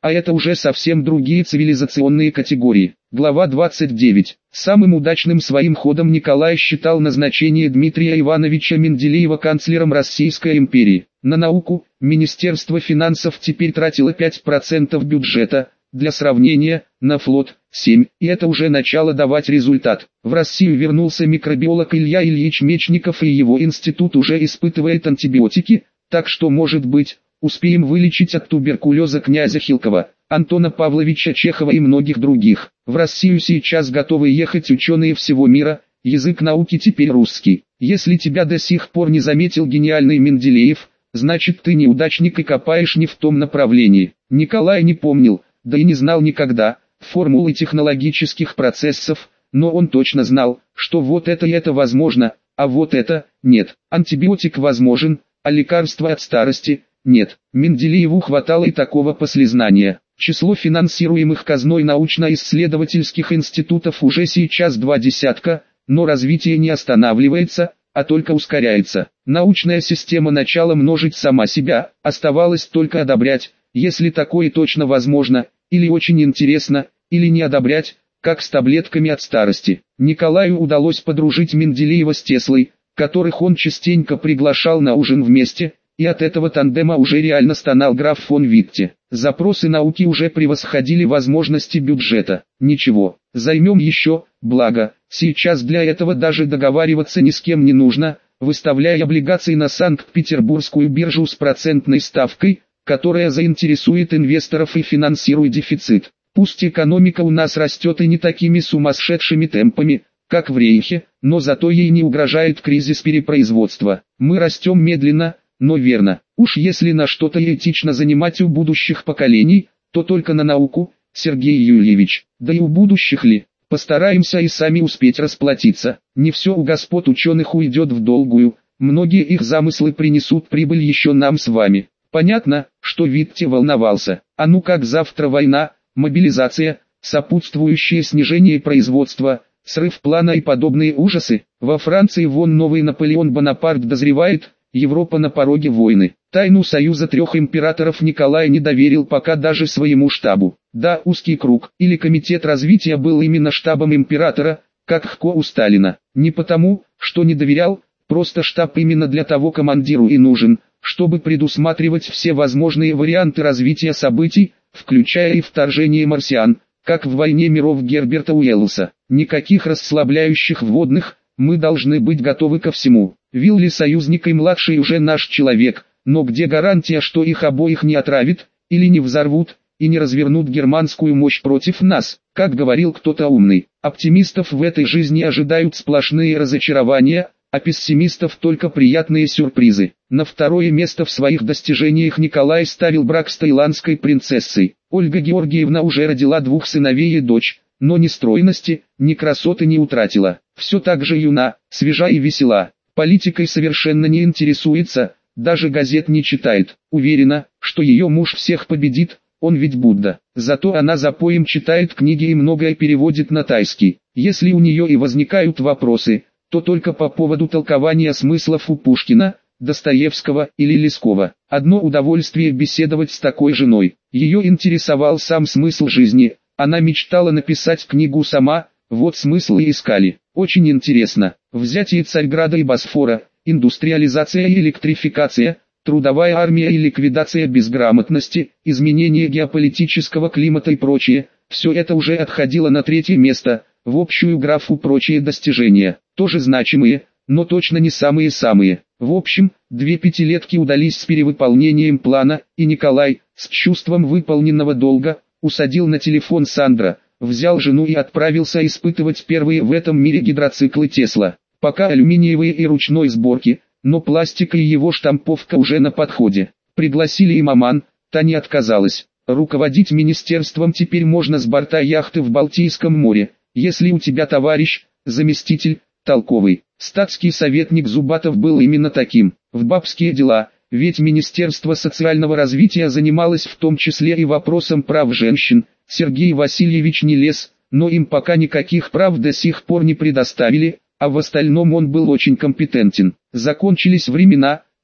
а это уже совсем другие цивилизационные категории. Глава двадцать девять. Самым удачным своим ходом Николай считал назначение Дмитрия Ивановича Менделеева канцлером Российской империи. На науку Министерство финансов теперь тратило пять процентов бюджета, для сравнения, на флот – семь процентов, и это уже начало давать результат. В Россию вернулся микробиолог Илья Ильич Мечников, и его институт уже испытывает антибиотики, так что, может быть, успеем вылечить от туберкулеза князя Хилкова, Антона Павловича Чехова и многих других. В Россию сейчас готовы ехать ученые всего мира, язык науки теперь русский. Если тебя до сих пор не заметил гениальный Менделеев, значит ты неудачник и копаешь не в том направлении. Николай не помнил, да и не знал никогда, формулы технологических процессов, но он точно знал, что вот это и это возможно, а вот это – нет. Антибиотик возможен, а лекарство от старости – нет. Менделееву хватало и такого послезнания. Число финансируемых казной научно-исследовательских институтов уже сейчас два десятка, но развитие не останавливается, а только ускоряется. Научная система начала множить сама себя, оставалось только одобрять, если такое точно возможно, или очень интересно, или не одобрять, как с таблетками от старости. Николаю удалось подружить Менделеева с Теслой, которых он частенько приглашал на ужин вместе, и от этого тандема уже реально стонал граф фон Витте. Запросы науки уже превосходили возможности бюджета. Ничего, займем еще, благо, сейчас для этого даже договариваться ни с кем не нужно, выставляя облигации на Санкт-Петербургскую биржу с процентной ставкой, которая заинтересует инвесторов и финансирует дефицит. Пусть экономика у нас растет и не такими сумасшедшими темпами, как в Рейхе, но зато ей не угрожает кризис перепроизводства. Мы растем медленно, но верно. Уж если на что-то этично занимать у будущих поколений, то только на науку, Сергей Юрьевич. Да и у будущих ли? Постараемся и сами успеть расплатиться. Не все у господ ученых уйдет в долгую, многие их замыслы принесут прибыль еще нам с вами. Понятно, что Витте волновался. А ну как завтра война, мобилизация, сопутствующее снижение производства, срыв плана и подобные ужасы. Во Франции вон новый Наполеон Бонапарт дозревает, Европа на пороге войны. Тайну союза трех императоров Николай не доверил пока даже своему штабу. Да, узкий круг или комитет развития был именно штабом императора, как Хко у Сталина. Не потому, что не доверял, просто штаб именно для того командиру и нужен, чтобы предусматривать все возможные варианты развития событий, включая и вторжение марсиан, как в «Войне миров» Герберта Уэллса. Никаких расслабляющих вводных, мы должны быть готовы ко всему. Вилли союзник и младший уже наш человек, но где гарантия, что их обоих не отравит, или не взорвут, и не развернут германскую мощь против нас? Как говорил кто-то умный, оптимистов в этой жизни ожидают сплошные разочарования, а пессимистов только приятные сюрпризы. На второе место в своих достижениях Николай ставил брак с таиландской принцессой. Ольга Георгиевна уже родила двух сыновей и дочь, но ни стройности, ни красоты не утратила. Все так же юна, свежа и весела. Политикой совершенно не интересуется, даже газет не читает. Уверена, что ее муж всех победит, он ведь Будда. Зато она за поем читает книги и многое переводит на тайский. Если у нее и возникают вопросы, то только по поводу толкования смыслов у Пушкина, Достоевского или Лескова. Одно удовольствие беседовать с такой женой. Ее интересовал сам смысл жизни, она мечтала написать книгу сама, вот смысл и искали. Очень интересно. Взятие Царьграда и Босфора, индустриализация и электрификация, трудовая армия и ликвидация безграмотности, изменение геополитического климата и прочее, все это уже отходило на третье место, в общую графу прочие достижения, тоже значимые, но точно не самые-самые. В общем, две пятилетки удались с перевыполнением плана, и Николай, с чувством выполненного долга, усадил на телефон Сандра, взял жену и отправился испытывать первые в этом мире гидроциклы Тесла. Пока алюминиевые и ручной сборки, но пластика и его штамповка уже на подходе. Пригласили и маман, та не отказалась. Руководить министерством теперь можно с борта яхты в Балтийском море, если у тебя товарищ, заместитель, толковый. Статский советник Зубатов был именно таким. В бабские дела, ведь Министерство социального развития занималось в том числе и вопросом прав женщин. Сергей Васильевич не лез, но им пока никаких прав до сих пор не предоставили, а в остальном он был очень компетентен. Закончились времена,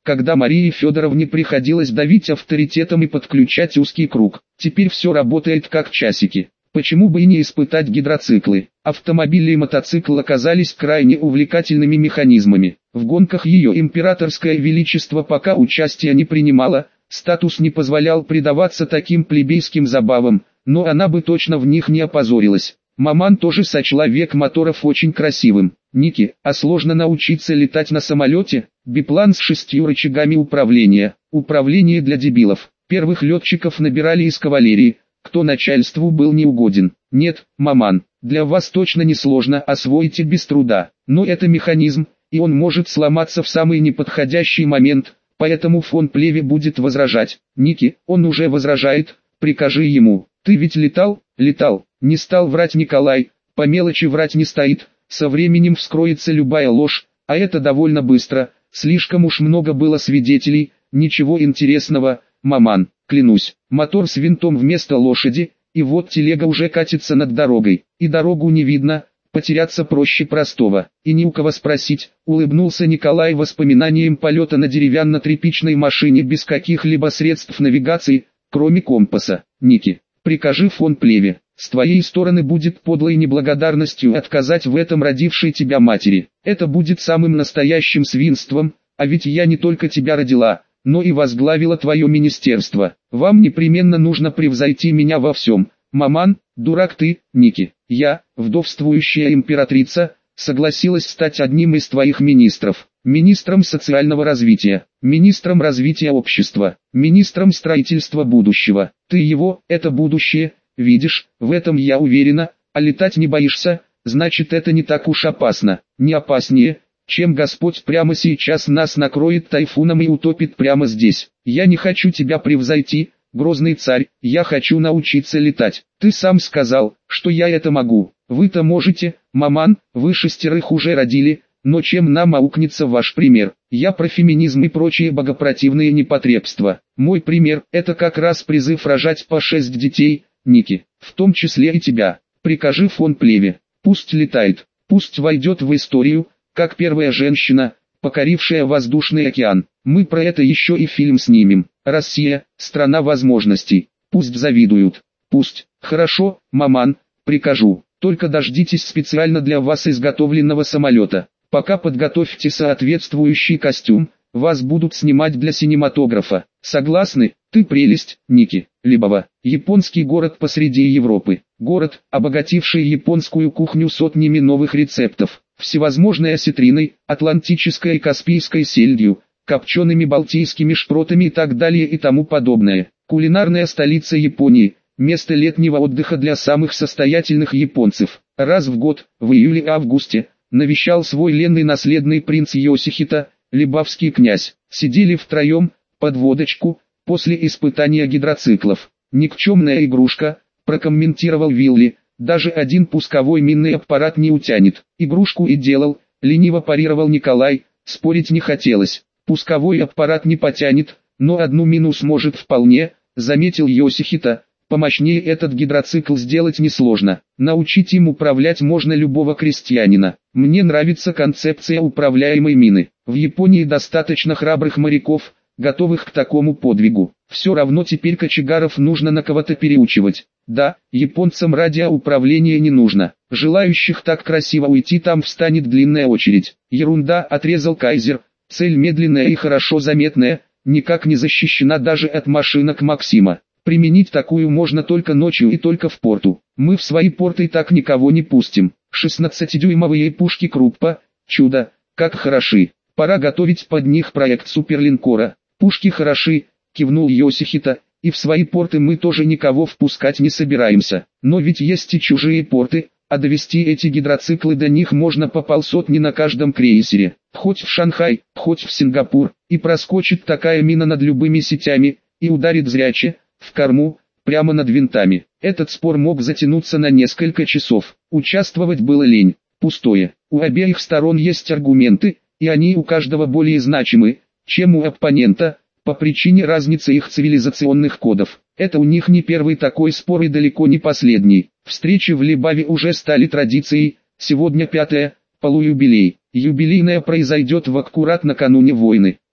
когда Марии Федоровне приходилось давить авторитетом и подключать узкий круг. Теперь все работает как часики. Почему бы и не испытать гидроциклы? Автомобили и мотоцикл оказались крайне увлекательными механизмами. В гонках ее императорское величество пока участия не принимало, статус не позволял предаваться таким плебейским забавам, но она бы точно в них не опозорилась. Маман тоже сочла век моторов очень красивым. Ники, а сложно научиться летать на самолете? Биплан с шестью рычагами управления. Управление для дебилов. Первых летчиков набирали из кавалерии, кто начальству был неугоден. Нет, Маман, для вас точно не сложно, освоите без труда. Но это механизм, и он может сломаться в самый неподходящий момент, поэтому фон Плеве будет возражать. Ники, он уже возражает, прикажи ему. Ты ведь летал? Летал. Не стал врать Николай, по мелочи врать не стоит, со временем вскроется любая ложь, а это довольно быстро, слишком уж много было свидетелей, ничего интересного, Маман, клянусь, мотор с винтом вместо лошади, и вот телега уже катится над дорогой, и дорогу не видно, потеряться проще простого, и не у кого спросить, улыбнулся Николай воспоминанием полета на деревянно-тряпичной машине без каких-либо средств навигации, кроме компаса. Ники, прикажи фон Плеве. С твоей стороны будет подлой неблагодарностью отказать в этом родившей тебя матери. Это будет самым настоящим свинством, а ведь я не только тебя родила, но и возглавила твое министерство. Вам непременно нужно превзойти меня во всем. Маман, дурак ты, Ники. Я, вдовствующая императрица, согласилась стать одним из твоих министров. Министром социального развития, министром развития общества, министром строительства будущего. Ты его, это будущее, видишь, в этом я уверена, а летать не боишься, значит это не так уж опасно, не опаснее, чем Господь прямо сейчас нас накроет тайфуном и утопит прямо здесь. Я не хочу тебя превзойти, грозный царь, я хочу научиться летать. Ты сам сказал, что я это могу. Вы-то можете, Маман, вы шестерых уже родили, но чем нам аукнется ваш пример? Я про феминизм и прочие богопротивные непотребства. Мой пример – это как раз призыв рожать по шесть детей, Ники, в том числе и тебя. Прикажи фон Плеве, пусть летает, пусть войдет в историю, как первая женщина, покорившая воздушный океан. Мы про это еще и фильм снимем. Россия – страна возможностей. Пусть завидуют. Пусть. Хорошо, Маман, прикажу. Только дождитесь специально для вас изготовленного самолета. Пока подготовьте соответствующий костюм, вас будут снимать для синематографа. Согласны? Ты прелесть, Ники. Либова. Японский город посреди Европы. Город, обогативший японскую кухню сотнями новых рецептов. Всевозможной осетриной, атлантической и каспийской сельдью, копчеными балтийскими шпротами и так далее и тому подобное. Кулинарная столица Японии. Место летнего отдыха для самых состоятельных японцев. Раз в год, в июле-августе, навещал свой ленный наследный принц Йосихито, либавский князь. Сидели втроем, под водочку, после испытания гидроциклов. «Никчемная игрушка», прокомментировал Вилли, «даже один пусковой минный аппарат не утянет». «Игрушку и делал», лениво парировал Николай, спорить не хотелось. «Пусковой аппарат не потянет, но одну мину сможет вполне», заметил Йосихито. «Помощнее этот гидроцикл сделать несложно. Научить им управлять можно любого крестьянина. Мне нравится концепция управляемой мины. В Японии достаточно храбрых моряков, готовых к такому подвигу. Все равно теперь кочегаров нужно на кого-то переучивать. Да, японцам радиоуправление не нужно. Желающих так красиво уйти там встанет длинная очередь». «Ерунда», отрезал Кайзер. «Цель медленная и хорошо заметная, никак не защищена даже от машинок Максима. Применить такую можно только ночью и только в порту. Мы в свои порты так никого не пустим. шестнадцатидюймовые пушки Круппа, чудо, как хороши. Пора готовить под них проект суперлинкора». «Пушки хороши», кивнул Йосихито, «и в свои порты мы тоже никого впускать не собираемся. Но ведь есть и чужие порты, а довести эти гидроциклы до них можно по полсотни на каждом крейсере. Хоть в Шанхай, хоть в Сингапур, и проскочит такая мина над любыми сетями, и ударит зряче, в корму, прямо над винтами». Этот спор мог затянуться на несколько часов. Участвовать было лень, пустое. У обеих сторон есть аргументы, и они у каждого более значимы, чем у оппонента, по причине разницы их цивилизационных кодов. Это у них не первый такой спор и далеко не последний. Встречи в Либаве уже стали традицией, сегодня пятая, полуюбилей. Юбилейная произойдет в аккурат накануне войны.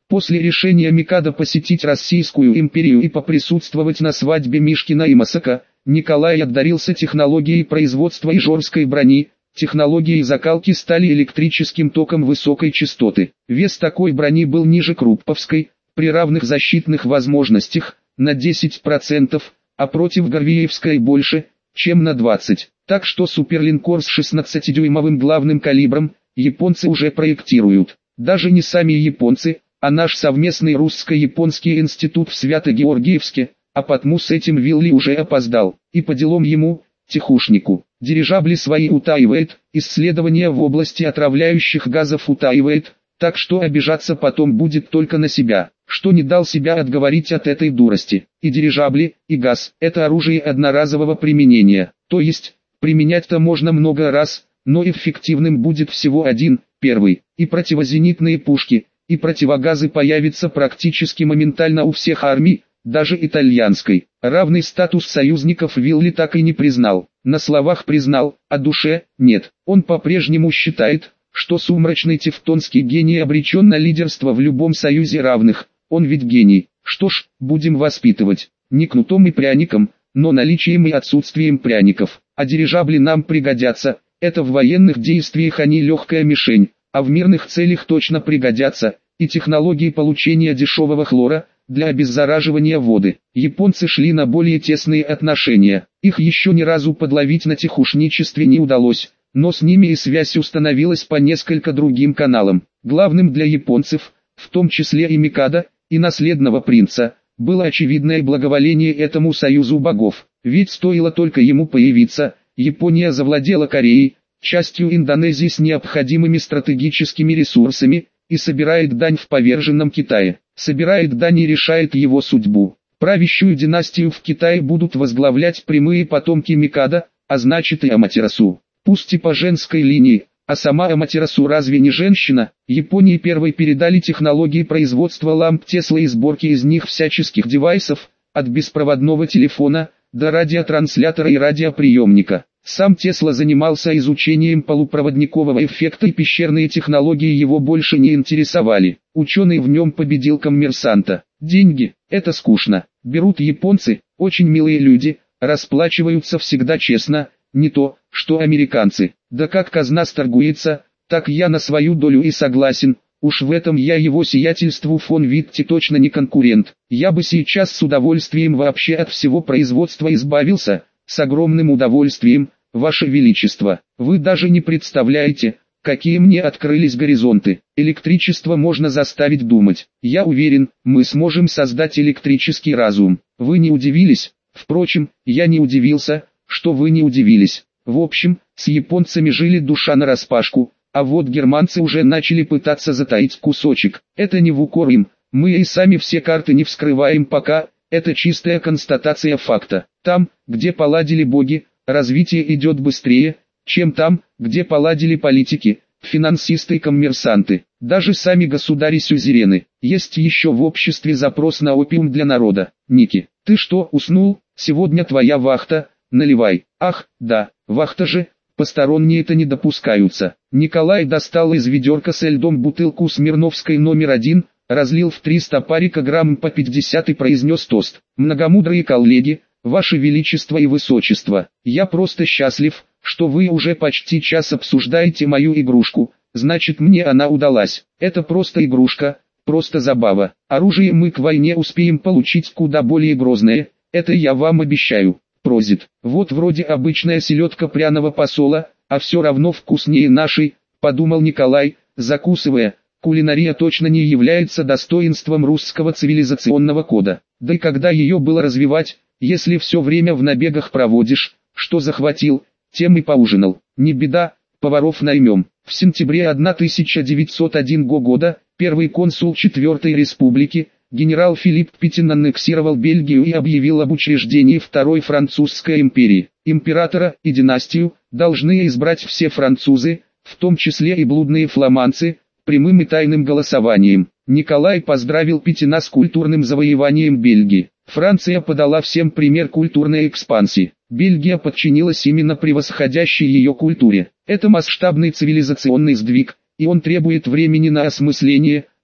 После решения Микадо посетить Российскую империю и поприсутствовать на свадьбе Мишкина и Масака, Николай одарился технологией производства ижорской брони, технологией закалки стали электрическим током высокой частоты. Вес такой брони был ниже Крупповской, при равных защитных возможностях, на десять процентов, а против Горвеевской больше, чем на двадцать процентов. Так что суперлинкор с шестнадцатидюймовым главным калибром, японцы уже проектируют. Даже не сами японцы, а наш совместный русско-японский институт в Свято-Георгиевске, а потому с этим Вилли уже опоздал. И по делам ему, тихушнику, дирижабли свои утаивает, исследования в области отравляющих газов утаивает, так что обижаться потом будет только на себя, что не дал себя отговорить от этой дурости. И дирижабли, и газ – это оружие одноразового применения, то есть, применять-то можно много раз, но эффективным будет всего один, первый. И противозенитные пушки, и противогазы появятся практически моментально у всех армий, даже итальянской. Равный статус союзников Вилли так и не признал. На словах признал, а душе – нет. Он по-прежнему считает, что сумрачный тевтонский гений обречен на лидерство в любом союзе равных. Он ведь гений. Что ж, будем воспитывать. Не кнутом и пряником, но наличием и отсутствием пряников. А дирижабли нам пригодятся. Это в военных действиях они легкая мишень, а в мирных целях точно пригодятся. И технологии получения дешевого хлора для обеззараживания воды. Японцы шли на более тесные отношения. Их еще ни разу подловить на тихушничестве не удалось, но с ними и связь установилась по несколько другим каналам. Главным для японцев, в том числе и Микадо, и наследного принца, было очевидное благоволение этому союзу богов. Ведь стоило только ему появиться, Япония завладела Кореей, частью Индонезии с необходимыми стратегическими ресурсами, и собирает дань в поверженном Китае. Собирает дань и решает его судьбу. Правящую династию в Китае будут возглавлять прямые потомки Микадо, а значит и Аматерасу. Пусть и по женской линии, а сама Аматерасу разве не женщина? Японии первой передали технологии производства ламп Тесла и сборки из них всяческих девайсов, от беспроводного телефона, до радиотранслятора и радиоприемника. Сам Тесла занимался изучением полупроводникового эффекта, и пещерные технологии его больше не интересовали. Ученый в нем победил коммерсанта. Деньги – это скучно. Берут японцы, очень милые люди, расплачиваются всегда честно, не то, что американцы. Да как казна сторгуется, так я на свою долю и согласен. Уж в этом я его сиятельству фон Витте точно не конкурент. Я бы сейчас с удовольствием вообще от всего производства избавился, с огромным удовольствием, Ваше Величество. Вы даже не представляете, какие мне открылись горизонты. Электричество можно заставить думать. Я уверен, мы сможем создать электрический разум. Вы не удивились? Впрочем, я не удивился, что вы не удивились. В общем, с японцами жили душа нараспашку, а вот германцы уже начали пытаться затаить кусочек. Это не в укор им, мы и сами все карты не вскрываем пока, это чистая констатация факта. Там, где поладили боги, развитие идет быстрее, чем там, где поладили политики, финансисты и коммерсанты. Даже сами государи-сюзерены. Есть еще в обществе запрос на опиум для народа. Ники, ты что, уснул? Сегодня твоя вахта, наливай. Ах, да, вахта же, посторонние-то не допускаются. Николай достал из ведерка со льдом бутылку Смирновской номер один, разлил в триста парика грамм по пятьдесят и произнес тост. Многомудрые коллеги, Ваше Величество и Высочество, я просто счастлив, что вы уже почти час обсуждаете мою игрушку, значит мне она удалась. Это просто игрушка, просто забава. Оружие мы к войне успеем получить куда более грозное, это я вам обещаю. Прозит. Вот вроде обычная селедка пряного посола, а все равно вкуснее нашей, подумал Николай, закусывая. Кулинария точно не является достоинством русского цивилизационного кода. Да и когда ее было развивать, если все время в набегах проводишь, что захватил, тем и поужинал. Не беда, поваров наймем. В сентябре тысяча девятьсот первого года, первый консул Четвертой Республики, генерал Филипп Петин аннексировал Бельгию и объявил об учреждении Второй Французской империи. Императора и династию должны избрать все французы, в том числе и блудные фламандцы, прямым и тайным голосованием. Николай поздравил Петина с культурным завоеванием Бельгии. Франция подала всем пример культурной экспансии. Бельгия подчинилась именно превосходящей ее культуре. Это масштабный цивилизационный сдвиг, и он требует времени на осмысление,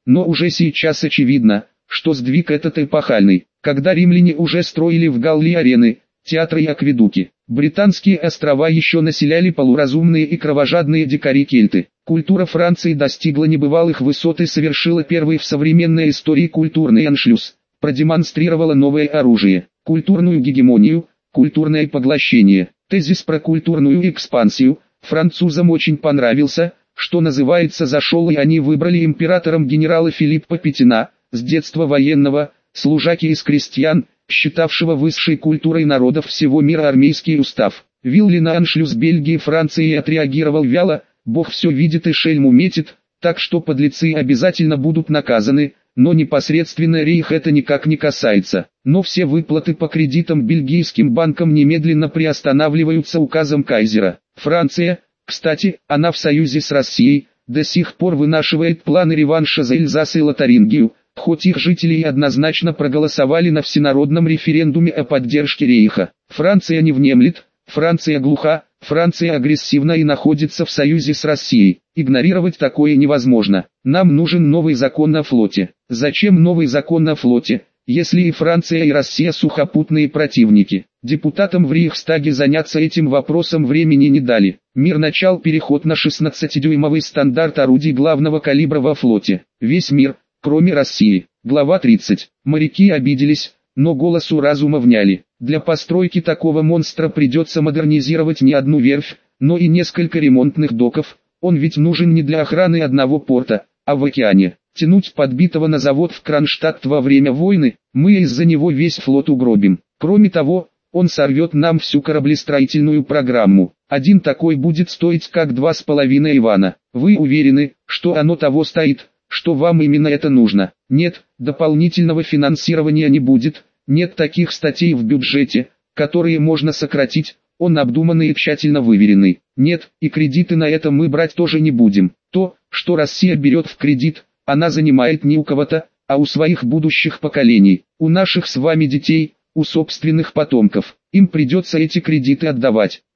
но уже сейчас очевидно, что сдвиг этот эпохальный, когда римляне уже строили в Галлии арены, театры и акведуки. Британские острова еще населяли полуразумные и кровожадные дикари-кельты. Культура Франции достигла небывалых высот и совершила первый в современной истории культурный аншлюз, продемонстрировала новое оружие, культурную гегемонию, культурное поглощение. Тезис про культурную экспансию французам очень понравился, что называется, зашел, и они выбрали императором генерала Филиппа Петина, с детства военного, служаки из крестьян, считавшего высшей культурой народов всего мира армейский устав. Ввел ли на аншлюз Бельгии Франции и отреагировал вяло, Бог все видит и шельму метит, так что подлецы обязательно будут наказаны, но непосредственно рейх это никак не касается. Но все выплаты по кредитам бельгийским банкам немедленно приостанавливаются указом кайзера. Франция, кстати, она в союзе с Россией, до сих пор вынашивает планы реванша за Эльзас и Лотарингию, хоть их жители и однозначно проголосовали на всенародном референдуме о поддержке рейха. Франция не внемлет, Франция глуха, Франция агрессивна и находится в союзе с Россией. Игнорировать такое невозможно. Нам нужен новый закон о флоте. Зачем новый закон о флоте, если и Франция и Россия сухопутные противники? Депутатам в Рейхстаге заняться этим вопросом времени не дали. Мир начал переход на шестнадцатидюймовый стандарт орудий главного калибра во флоте. Весь мир, кроме России. Глава тридцать. Моряки обиделись, но голосу разума вняли. Для постройки такого монстра придется модернизировать не одну верфь, но и несколько ремонтных доков. Он ведь нужен не для охраны одного порта, а в океане. Тянуть подбитого на завод в Кронштадт во время войны, мы из-за него весь флот угробим. Кроме того, он сорвет нам всю кораблестроительную программу. Один такой будет стоить как два с половиной Ивана. Вы уверены, что оно того стоит, что вам именно это нужно? Нет, дополнительного финансирования не будет, нет таких статей в бюджете, которые можно сократить, он обдуманный и тщательно выверенный. Нет, и кредиты на это мы брать тоже не будем. То, что Россия берет в кредит, она занимает не у кого-то, а у своих будущих поколений, у наших с вами детей, у собственных потомков. Им придется эти кредиты отдавать.